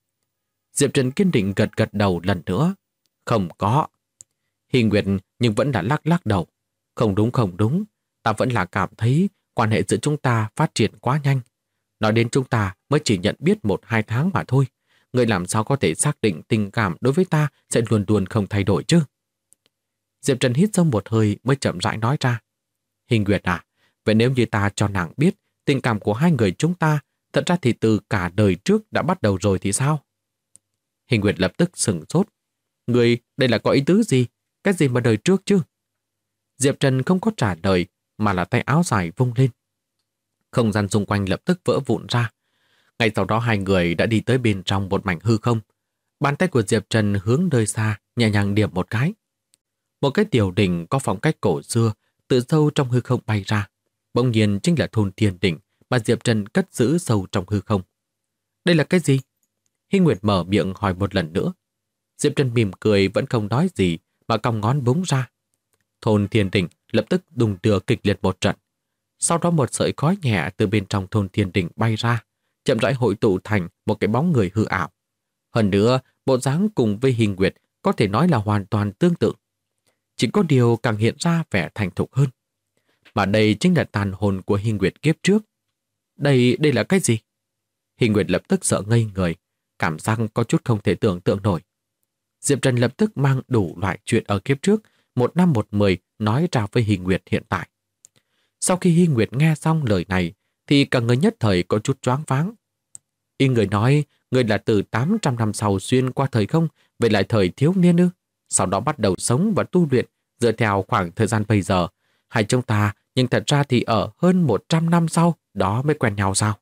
Diệp Trần kiên định gật gật đầu lần nữa. Không có. Hy Nguyệt nhưng vẫn đã lắc lắc đầu. Không đúng không đúng. Ta vẫn là cảm thấy quan hệ giữa chúng ta phát triển quá nhanh. Nói đến chúng ta mới chỉ nhận biết 1-2 tháng mà thôi. Người làm sao có thể xác định tình cảm đối với ta sẽ luôn luôn không thay đổi chứ? Diệp Trần hít sâu một hơi mới chậm rãi nói ra. Hy Nguyệt à, vậy nếu như ta cho nàng biết tình cảm của hai người chúng ta thật ra thì từ cả đời trước đã bắt đầu rồi thì sao? Hy Nguyệt lập tức sửng sốt. Người đây là có ý tứ gì? Cái gì mà đời trước chứ? Diệp Trần không có trả lời mà là tay áo dài vung lên. Không gian xung quanh lập tức vỡ vụn ra. Ngay sau đó hai người đã đi tới bên trong một mảnh hư không. Bàn tay của Diệp Trần hướng nơi xa, nhẹ nhàng điểm một cái. Một cái tiểu đỉnh có phong cách cổ xưa từ sâu trong hư không bay ra. Bỗng nhiên chính là thôn thiên đỉnh mà Diệp Trần cất giữ sâu trong hư không. Đây là cái gì? Hy Nguyệt mở miệng hỏi một lần nữa. Diệp Trần mỉm cười vẫn không nói gì mà cong ngón búng ra. Thôn thiên đỉnh lập tức đùng đưa kịch liệt một trận. Sau đó một sợi khói nhẹ từ bên trong thôn thiên đỉnh bay ra, chậm rãi hội tụ thành một cái bóng người hư ảo. Hơn nữa, bộ dáng cùng với Hy Nguyệt có thể nói là hoàn toàn tương tự. Chỉ có điều càng hiện ra vẻ thành thục hơn. Mà đây chính là tàn hồn của Hy Nguyệt kiếp trước. Đây là cái gì? Hy Nguyệt lập tức sợ ngây người, cảm giác có chút không thể tưởng tượng nổi. Diệp Trần lập tức mang đủ loại chuyện ở kiếp trước, 1 năm 1 10 nói ra với Hy Nguyệt hiện tại. Sau khi Hy Nguyệt nghe xong lời này, thì cả người nhất thời có chút choáng váng. Y người nói, người là từ 800 năm sau xuyên qua thời không, về lại thời thiếu niên ư? Sau đó bắt đầu sống và tu luyện, dựa theo khoảng thời gian bây giờ. Hai chúng ta, nhưng thật ra thì ở hơn 100 năm sau, đó mới quen nhau sao?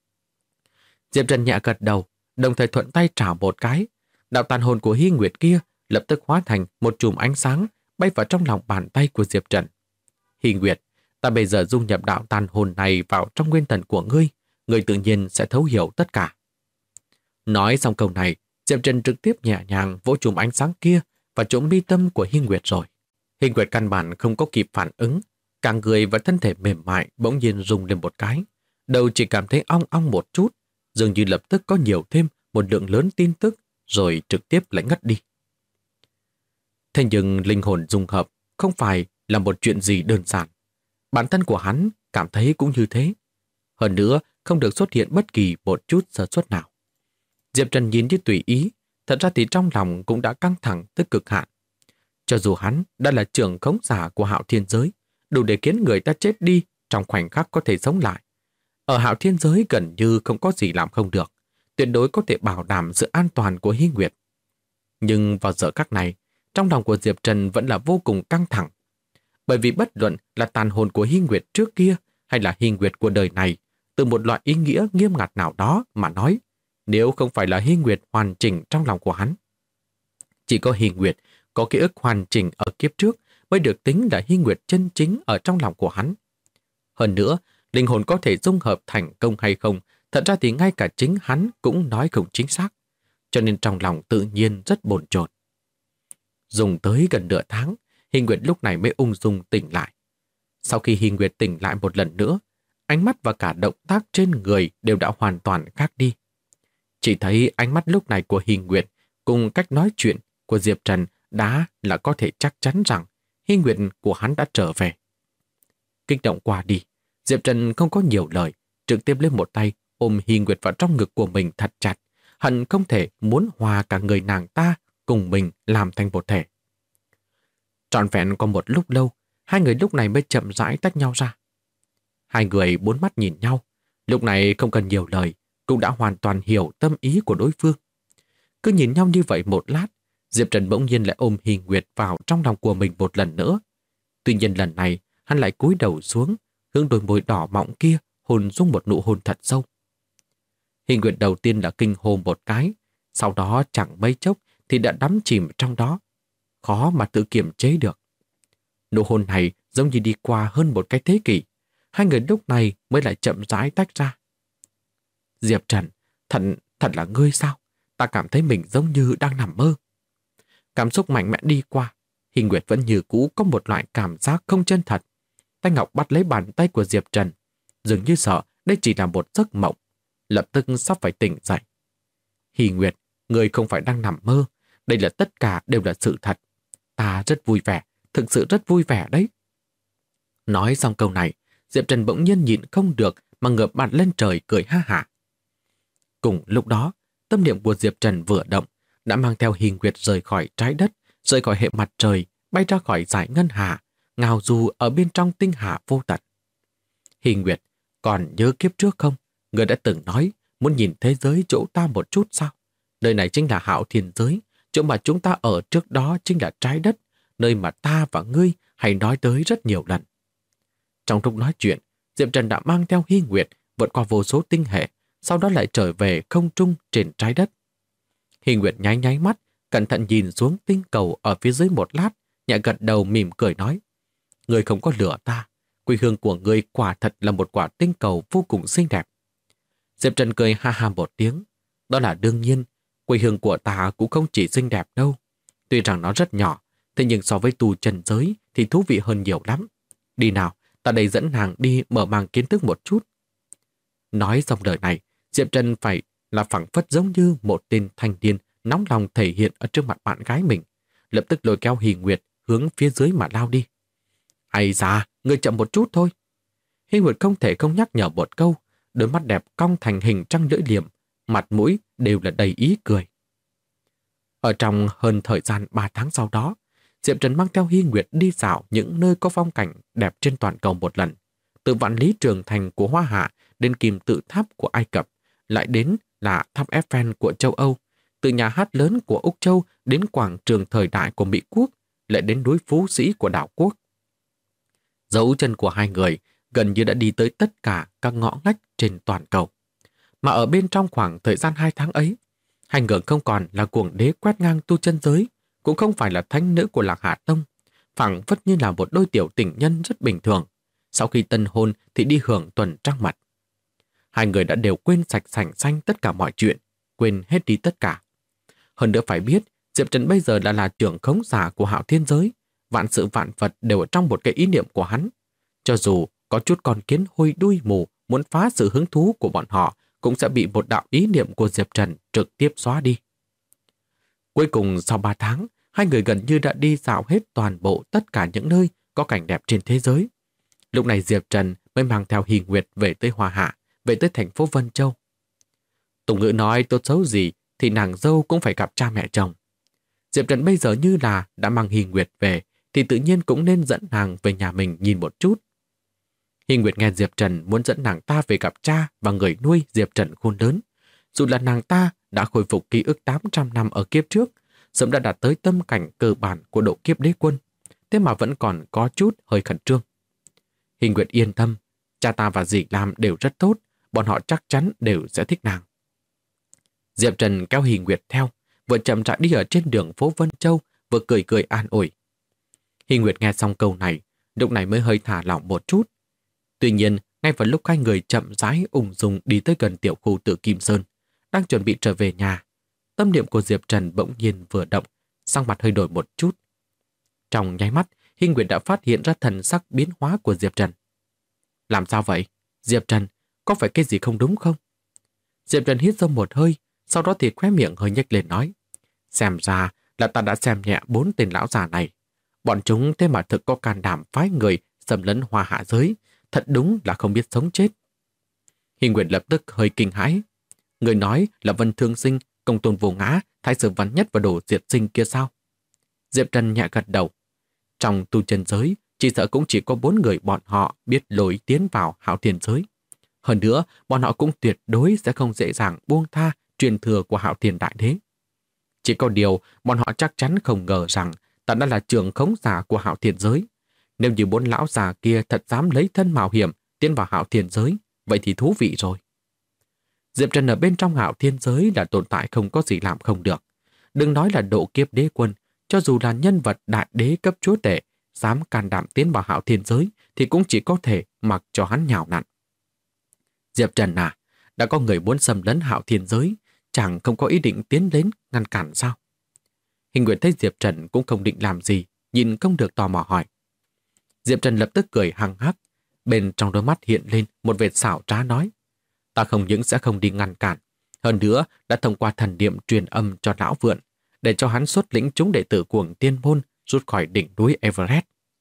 Diệp Trần nhẹ gật đầu, đồng thời thuận tay trảo một cái. Đạo tàn hồn của Hy Nguyệt kia lập tức hóa thành một chùm ánh sáng bay vào trong lòng bàn tay của Diệp Trần. Hy Nguyệt, Ta bây giờ dung nhập đạo tàn hồn này vào trong nguyên thần của ngươi tự nhiên sẽ thấu hiểu tất cả. Nói xong câu này, Diệp Trần trực tiếp nhẹ nhàng vỗ chùm ánh sáng kia và chỗ mi tâm của Hy Nguyệt rồi. Hy Nguyệt căn bản không có kịp phản ứng, cả người và thân thể mềm mại bỗng nhiên rung lên một cái. Đầu chỉ cảm thấy ong ong một chút, dường như lập tức có nhiều thêm một lượng lớn tin tức, rồi trực tiếp lại ngất đi. Thế nhưng linh hồn dung hợp không phải là một chuyện gì đơn giản. Bản thân của hắn cảm thấy cũng như thế. Hơn nữa, không được xuất hiện bất kỳ một chút sơ suất nào. Diệp Trần nhìn như tùy ý, thật ra thì trong lòng cũng đã căng thẳng tới cực hạn. Cho dù hắn đã là trưởng khống giả của Hạo Thiên Giới, đủ để khiến người ta chết đi trong khoảnh khắc có thể sống lại. Ở Hạo Thiên Giới gần như không có gì làm không được, tuyệt đối có thể bảo đảm sự an toàn của Hy Nguyệt. Nhưng vào giờ khắc này, trong lòng của Diệp Trần vẫn là vô cùng căng thẳng. Bởi vì bất luận là tàn hồn của Hy Nguyệt trước kia hay là Hy Nguyệt của đời này, từ một loại ý nghĩa nghiêm ngặt nào đó mà nói, nếu không phải là Hy Nguyệt hoàn chỉnh trong lòng của hắn. Chỉ có Hy Nguyệt có ký ức hoàn chỉnh ở kiếp trước mới được tính là Hy Nguyệt chân chính ở trong lòng của hắn. Hơn nữa, linh hồn có thể dung hợp thành công hay không, thật ra thì ngay cả chính hắn cũng nói không chính xác. Cho nên trong lòng tự nhiên rất bồn chồn. Dùng tới gần nửa tháng, Hy Nguyệt lúc này mới ung dung tỉnh lại. Sau khi Hy Nguyệt tỉnh lại một lần nữa, ánh mắt và cả động tác trên người đều đã hoàn toàn khác đi. Chỉ thấy ánh mắt lúc này của Hy Nguyệt cùng cách nói chuyện của Diệp Trần đã là có thể chắc chắn rằng Hy Nguyệt của hắn đã trở về. Kích động qua đi, Diệp Trần không có nhiều lời, trực tiếp lên một tay ôm Hy Nguyệt vào trong ngực của mình thật chặt, hận không thể muốn hòa cả người nàng ta cùng mình làm thành một thể. Trọn vẹn qua một lúc lâu, hai người lúc này mới chậm rãi tách nhau ra. Hai người bốn mắt nhìn nhau, lúc này không cần nhiều lời, cũng đã hoàn toàn hiểu tâm ý của đối phương. Cứ nhìn nhau như vậy một lát, Diệp Trần bỗng nhiên lại ôm Hy Nguyệt vào trong lòng của mình một lần nữa. Tuy nhiên lần này, hắn lại cúi đầu xuống, hướng đôi môi đỏ mọng kia hôn xuống một nụ hôn thật sâu. Hy Nguyệt đầu tiên là kinh hô một cái, sau đó chẳng mấy chốc thì đã đắm chìm trong đó, khó mà tự kiềm chế được. Nụ hôn này giống như đi qua hơn một cái thế kỷ, hai người lúc này mới lại chậm rãi tách ra. Diệp Trần, thật là ngươi sao? Ta cảm thấy mình giống như đang nằm mơ. Cảm xúc mạnh mẽ đi qua, Hy Nguyệt vẫn như cũ có một loại cảm giác không chân thật. Tay Ngọc bắt lấy bàn tay của Diệp Trần, dường như sợ đây chỉ là một giấc mộng, lập tức sắp phải tỉnh dậy. Hy Nguyệt, ngươi không phải đang nằm mơ, đây là tất cả đều là sự thật. Ta rất vui vẻ, thực sự rất vui vẻ đấy. Nói xong câu này, Diệp Trần bỗng nhiên nhịn không được mà ngửa mặt lên trời cười ha hả. Cùng lúc đó, tâm niệm của Diệp Trần vừa động, đã mang theo Hy Nguyệt rời khỏi trái đất, rời khỏi hệ mặt trời, bay ra khỏi dải ngân hà, ngao du ở bên trong tinh hà vô tận. Hy Nguyệt, còn nhớ kiếp trước không? Người đã từng nói muốn nhìn thế giới chỗ ta một chút sao? Nơi này chính là Hạo Thiên Giới, chỗ mà chúng ta ở trước đó chính là trái đất, nơi mà ta và ngươi hay nói tới rất nhiều lần. Trong lúc nói chuyện, Diệp Trần đã mang theo Hy Nguyệt vượt qua vô số tinh hệ, sau đó lại trở về không trung trên trái đất. Hy Nguyệt nháy nháy mắt, cẩn thận nhìn xuống tinh cầu ở phía dưới một lát, nhẹ gật đầu mỉm cười nói: Ngươi không có lừa ta, quê hương của ngươi quả thật là một quả tinh cầu vô cùng xinh đẹp. Diệp Trần cười ha ha một tiếng: Đó là đương nhiên, quê hương của ta cũng không chỉ xinh đẹp đâu. Tuy rằng nó rất nhỏ, thế nhưng so với tu chân giới thì thú vị hơn nhiều lắm. Đi nào, ta đây dẫn nàng đi mở mang kiến thức một chút. Nói xong lời này, Diệp Trần phải là phảng phất giống như một tên thanh niên nóng lòng thể hiện ở trước mặt bạn gái mình, lập tức lôi kéo Hy Nguyệt hướng phía dưới mà lao đi. Ây da, ngươi chậm một chút thôi. Hy Nguyệt không thể không nhắc nhở một câu, đôi mắt đẹp cong thành hình trăng lưỡi liềm, mặt mũi đều là đầy ý cười. Ở trong hơn thời gian 3 tháng sau đó, Diệp Trần mang theo Hy Nguyệt đi dạo những nơi có phong cảnh đẹp trên toàn cầu một lần. Từ vạn lý trường thành của Hoa Hạ đến kim tự tháp của Ai Cập, lại đến là tháp Eiffel của châu Âu, từ nhà hát lớn của Úc Châu đến quảng trường thời đại của Mỹ Quốc, lại đến núi Phú Sĩ của đảo quốc. Dấu chân của hai người gần như đã đi tới tất cả các ngõ ngách trên toàn cầu. Mà ở bên trong khoảng thời gian 2 tháng ấy, hai người không còn là cuồng đế quét ngang tu chân giới, cũng không phải là thánh nữ của Lạc Hà Tông, phảng phất như là một đôi tiểu tình nhân rất bình thường. sau khi tân hôn thì đi hưởng tuần trăng mật. Hai người đã đều quên sạch sành xanh tất cả mọi chuyện, quên hết đi tất cả. Hơn nữa phải biết, Diệp Trần bây giờ đã là trưởng khống giả của Hạo Thiên Giới, vạn sự vạn vật đều ở trong một cái ý niệm của hắn. Cho dù có chút con kiến hôi đuôi mù muốn phá sự hứng thú của bọn họ, cũng sẽ bị một đạo ý niệm của Diệp Trần trực tiếp xóa đi. Cuối cùng sau 3 tháng, hai người gần như đã đi dạo hết toàn bộ tất cả những nơi có cảnh đẹp trên thế giới. Lúc này Diệp Trần mới mang theo Hỷ Nguyệt về tới Hoa Hạ, về tới thành phố Vân Châu. Tục ngữ nói tốt xấu gì thì nàng dâu cũng phải gặp cha mẹ chồng. Diệp Trần bây giờ như là đã mang Hỷ Nguyệt về thì tự nhiên cũng nên dẫn nàng về nhà mình nhìn một chút. Hỷ Nguyệt nghe Diệp Trần muốn dẫn nàng ta về gặp cha và người nuôi Diệp Trần khôn lớn. Dù là nàng ta đã khôi phục ký ức 800 năm ở kiếp trước, sớm đã đạt tới tâm cảnh cơ bản của độ kiếp đế quân, thế mà vẫn còn có chút hơi khẩn trương. Hỷ Nguyệt yên tâm, cha ta và dì Lam đều rất tốt, bọn họ chắc chắn đều sẽ thích nàng. Diệp Trần kéo Hỷ Nguyệt theo, vừa chậm rãi đi ở trên đường phố Vân Châu, vừa cười cười an ủi. Hỷ Nguyệt nghe xong câu này, lúc này mới hơi thả lỏng một chút. Tuy nhiên, ngay vào lúc hai người chậm rãi ung dung đi tới gần tiểu khu Tử Kim Sơn, đang chuẩn bị trở về nhà, tâm niệm của Diệp Trần bỗng nhiên vừa động, sắc mặt hơi đổi một chút. Trong nháy mắt, Hỷ Nguyệt đã phát hiện ra thần sắc biến hóa của Diệp Trần. Làm sao vậy? Diệp Trần, có phải cái gì không đúng không? Diệp Trần hít sâu một hơi, sau đó thì khóe miệng hơi nhếch lên nói. Xem ra là ta đã xem nhẹ 4 tên lão già này. Bọn chúng thế mà thực có can đảm phái người xâm lấn Hoa Hạ giới, thật đúng là không biết sống chết. Hỷ Nguyệt lập tức hơi kinh hãi. Người nói là Vân Thương Sinh, Công Tôn Vô Ngã, Thái Sử Văn Nhất và Đồ Diệt Sinh kia sao? Diệp Trần nhẹ gật đầu. Trong tu chân giới, chỉ sợ cũng chỉ có 4 người bọn họ biết lối tiến vào Hạo Thiên giới. Hơn nữa, bọn họ cũng tuyệt đối sẽ không dễ dàng buông tha truyền thừa của Hạo Thiên Đại Đế. Chỉ có điều, bọn họ chắc chắn không ngờ rằng ta đã là trưởng khống giả của Hạo Thiên giới. Nếu như 4 lão già kia thật dám lấy thân mạo hiểm tiến vào Hạo Thiên giới, vậy thì thú vị rồi. Diệp Trần ở bên trong Hạo Thiên giới là tồn tại không có gì làm không được. Đừng nói là độ kiếp đế quân, cho dù là nhân vật đại đế cấp chúa tể, dám can đảm tiến vào Hạo Thiên giới thì cũng chỉ có thể mặc cho hắn nhào nặn. Diệp Trần à, đã có người muốn xâm lấn Hạo Thiên giới, chẳng không có ý định tiến đến ngăn cản sao? Hỷ Nguyệt thấy Diệp Trần cũng không định làm gì, nhìn không được tò mò hỏi. Diệp Trần lập tức cười hăng hắc, bên trong đôi mắt hiện lên một vệt xảo trá nói. Ta không những sẽ không đi ngăn cản, hơn nữa đã thông qua thần niệm truyền âm cho lão vượn, để cho hắn xuất lĩnh chúng đệ tử Cuồng Tiên Môn rút khỏi đỉnh núi Everest.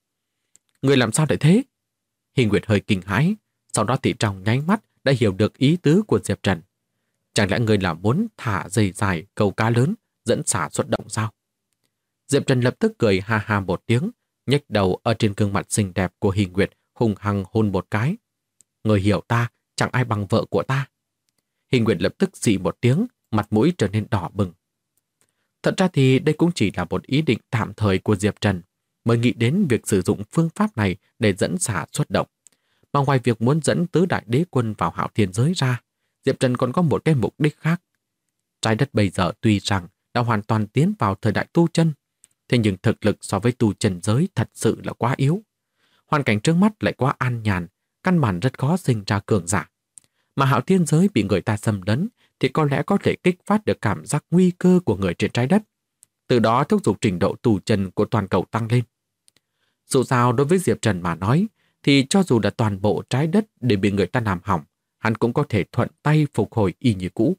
Người làm sao lại thế? Hỷ Nguyệt hơi kinh hãi, sau đó thì trong nháy mắt đã hiểu được ý tứ của Diệp Trần. Chẳng lẽ người là muốn thả dây dài câu cá lớn dẫn xả xuất động sao? Diệp Trần lập tức cười ha ha một tiếng, nhếch đầu ở trên gương mặt xinh đẹp của Hỷ Nguyệt hung hăng hôn một cái. Người hiểu ta, chẳng ai bằng vợ của ta. Hỷ Nguyệt lập tức xì một tiếng, mặt mũi trở nên đỏ bừng. Thật ra thì đây cũng chỉ là một ý định tạm thời của Diệp Trần, mới nghĩ đến việc sử dụng phương pháp này để dẫn xả xuất động. Mà ngoài việc muốn dẫn tứ đại đế quân vào Hạo Thiên giới ra, Diệp Trần còn có một cái mục đích khác. Trái đất bây giờ tuy rằng đã hoàn toàn tiến vào thời đại tu chân, thế nhưng thực lực so với tu chân giới thật sự là quá yếu. Hoàn cảnh trước mắt lại quá an nhàn, căn bản rất khó sinh ra cường giả. Mà Hạo Thiên giới bị người ta xâm lấn thì có lẽ có thể kích phát được cảm giác nguy cơ của người trên trái đất, từ đó thúc giục trình độ tu chân của toàn cầu tăng lên. Dù sao đối với Diệp Trần mà nói, thì cho dù là toàn bộ trái đất đều bị người ta làm hỏng, hắn cũng có thể thuận tay phục hồi y như cũ.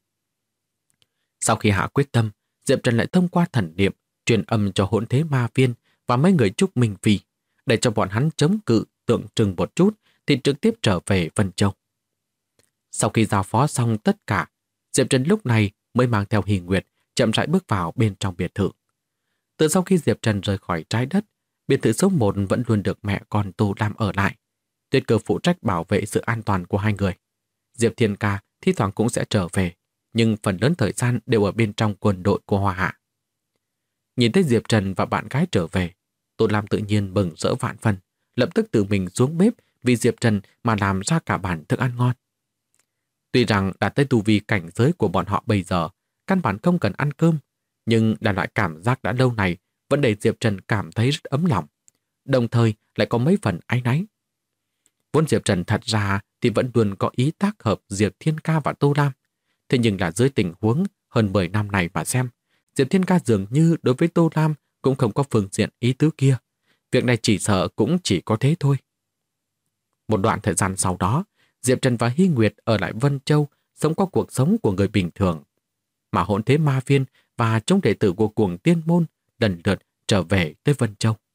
Sau khi hạ quyết tâm, Diệp Trần lại thông qua thần niệm truyền âm cho Hỗn Thế Ma Viên và mấy người Trúc Minh Phi, để cho bọn hắn chống cự tượng trưng một chút thì trực tiếp trở về Vân Châu. Sau khi giao phó xong tất cả, Diệp Trần lúc này mới mang theo Hỷ Nguyệt chậm rãi bước vào bên trong biệt thự. Từ sau khi Diệp Trần rời khỏi trái đất, biệt thự số 1 vẫn luôn được mẹ con Tô Lam ở lại. Tuyết Cơ phụ trách bảo vệ sự an toàn của hai người. Diệp Thiên Ca thi thoảng cũng sẽ trở về, nhưng phần lớn thời gian đều ở bên trong quân đội của Hoa Hạ. Nhìn thấy Diệp Trần và bạn gái trở về, Tô Lam tự nhiên mừng rỡ vạn phần, lập tức tự mình xuống bếp vì Diệp Trần mà làm ra cả bản thức ăn ngon. Tuy rằng đạt tới tu vi cảnh giới của bọn họ bây giờ, căn bản không cần ăn cơm, nhưng là loại cảm giác đã lâu này vẫn để Diệp Trần cảm thấy rất ấm lòng, đồng thời lại có mấy phần áy náy. Vốn Diệp Trần thật ra thì vẫn luôn có ý tác hợp Diệp Thiên Ca và Tô Lam. Thế nhưng là dưới tình huống hơn 10 năm này mà xem, Diệp Thiên Ca dường như đối với Tô Lam cũng không có phương diện ý tứ kia. Việc này chỉ sợ cũng chỉ có thế thôi. Một đoạn thời gian sau đó, Diệp Trần và Hy Nguyệt ở lại Vân Châu sống qua cuộc sống của người bình thường. Mà Hỗn Thế Ma Viên và chúng đệ tử của cuồng tiên môn lần lượt trở về tới Vân Châu.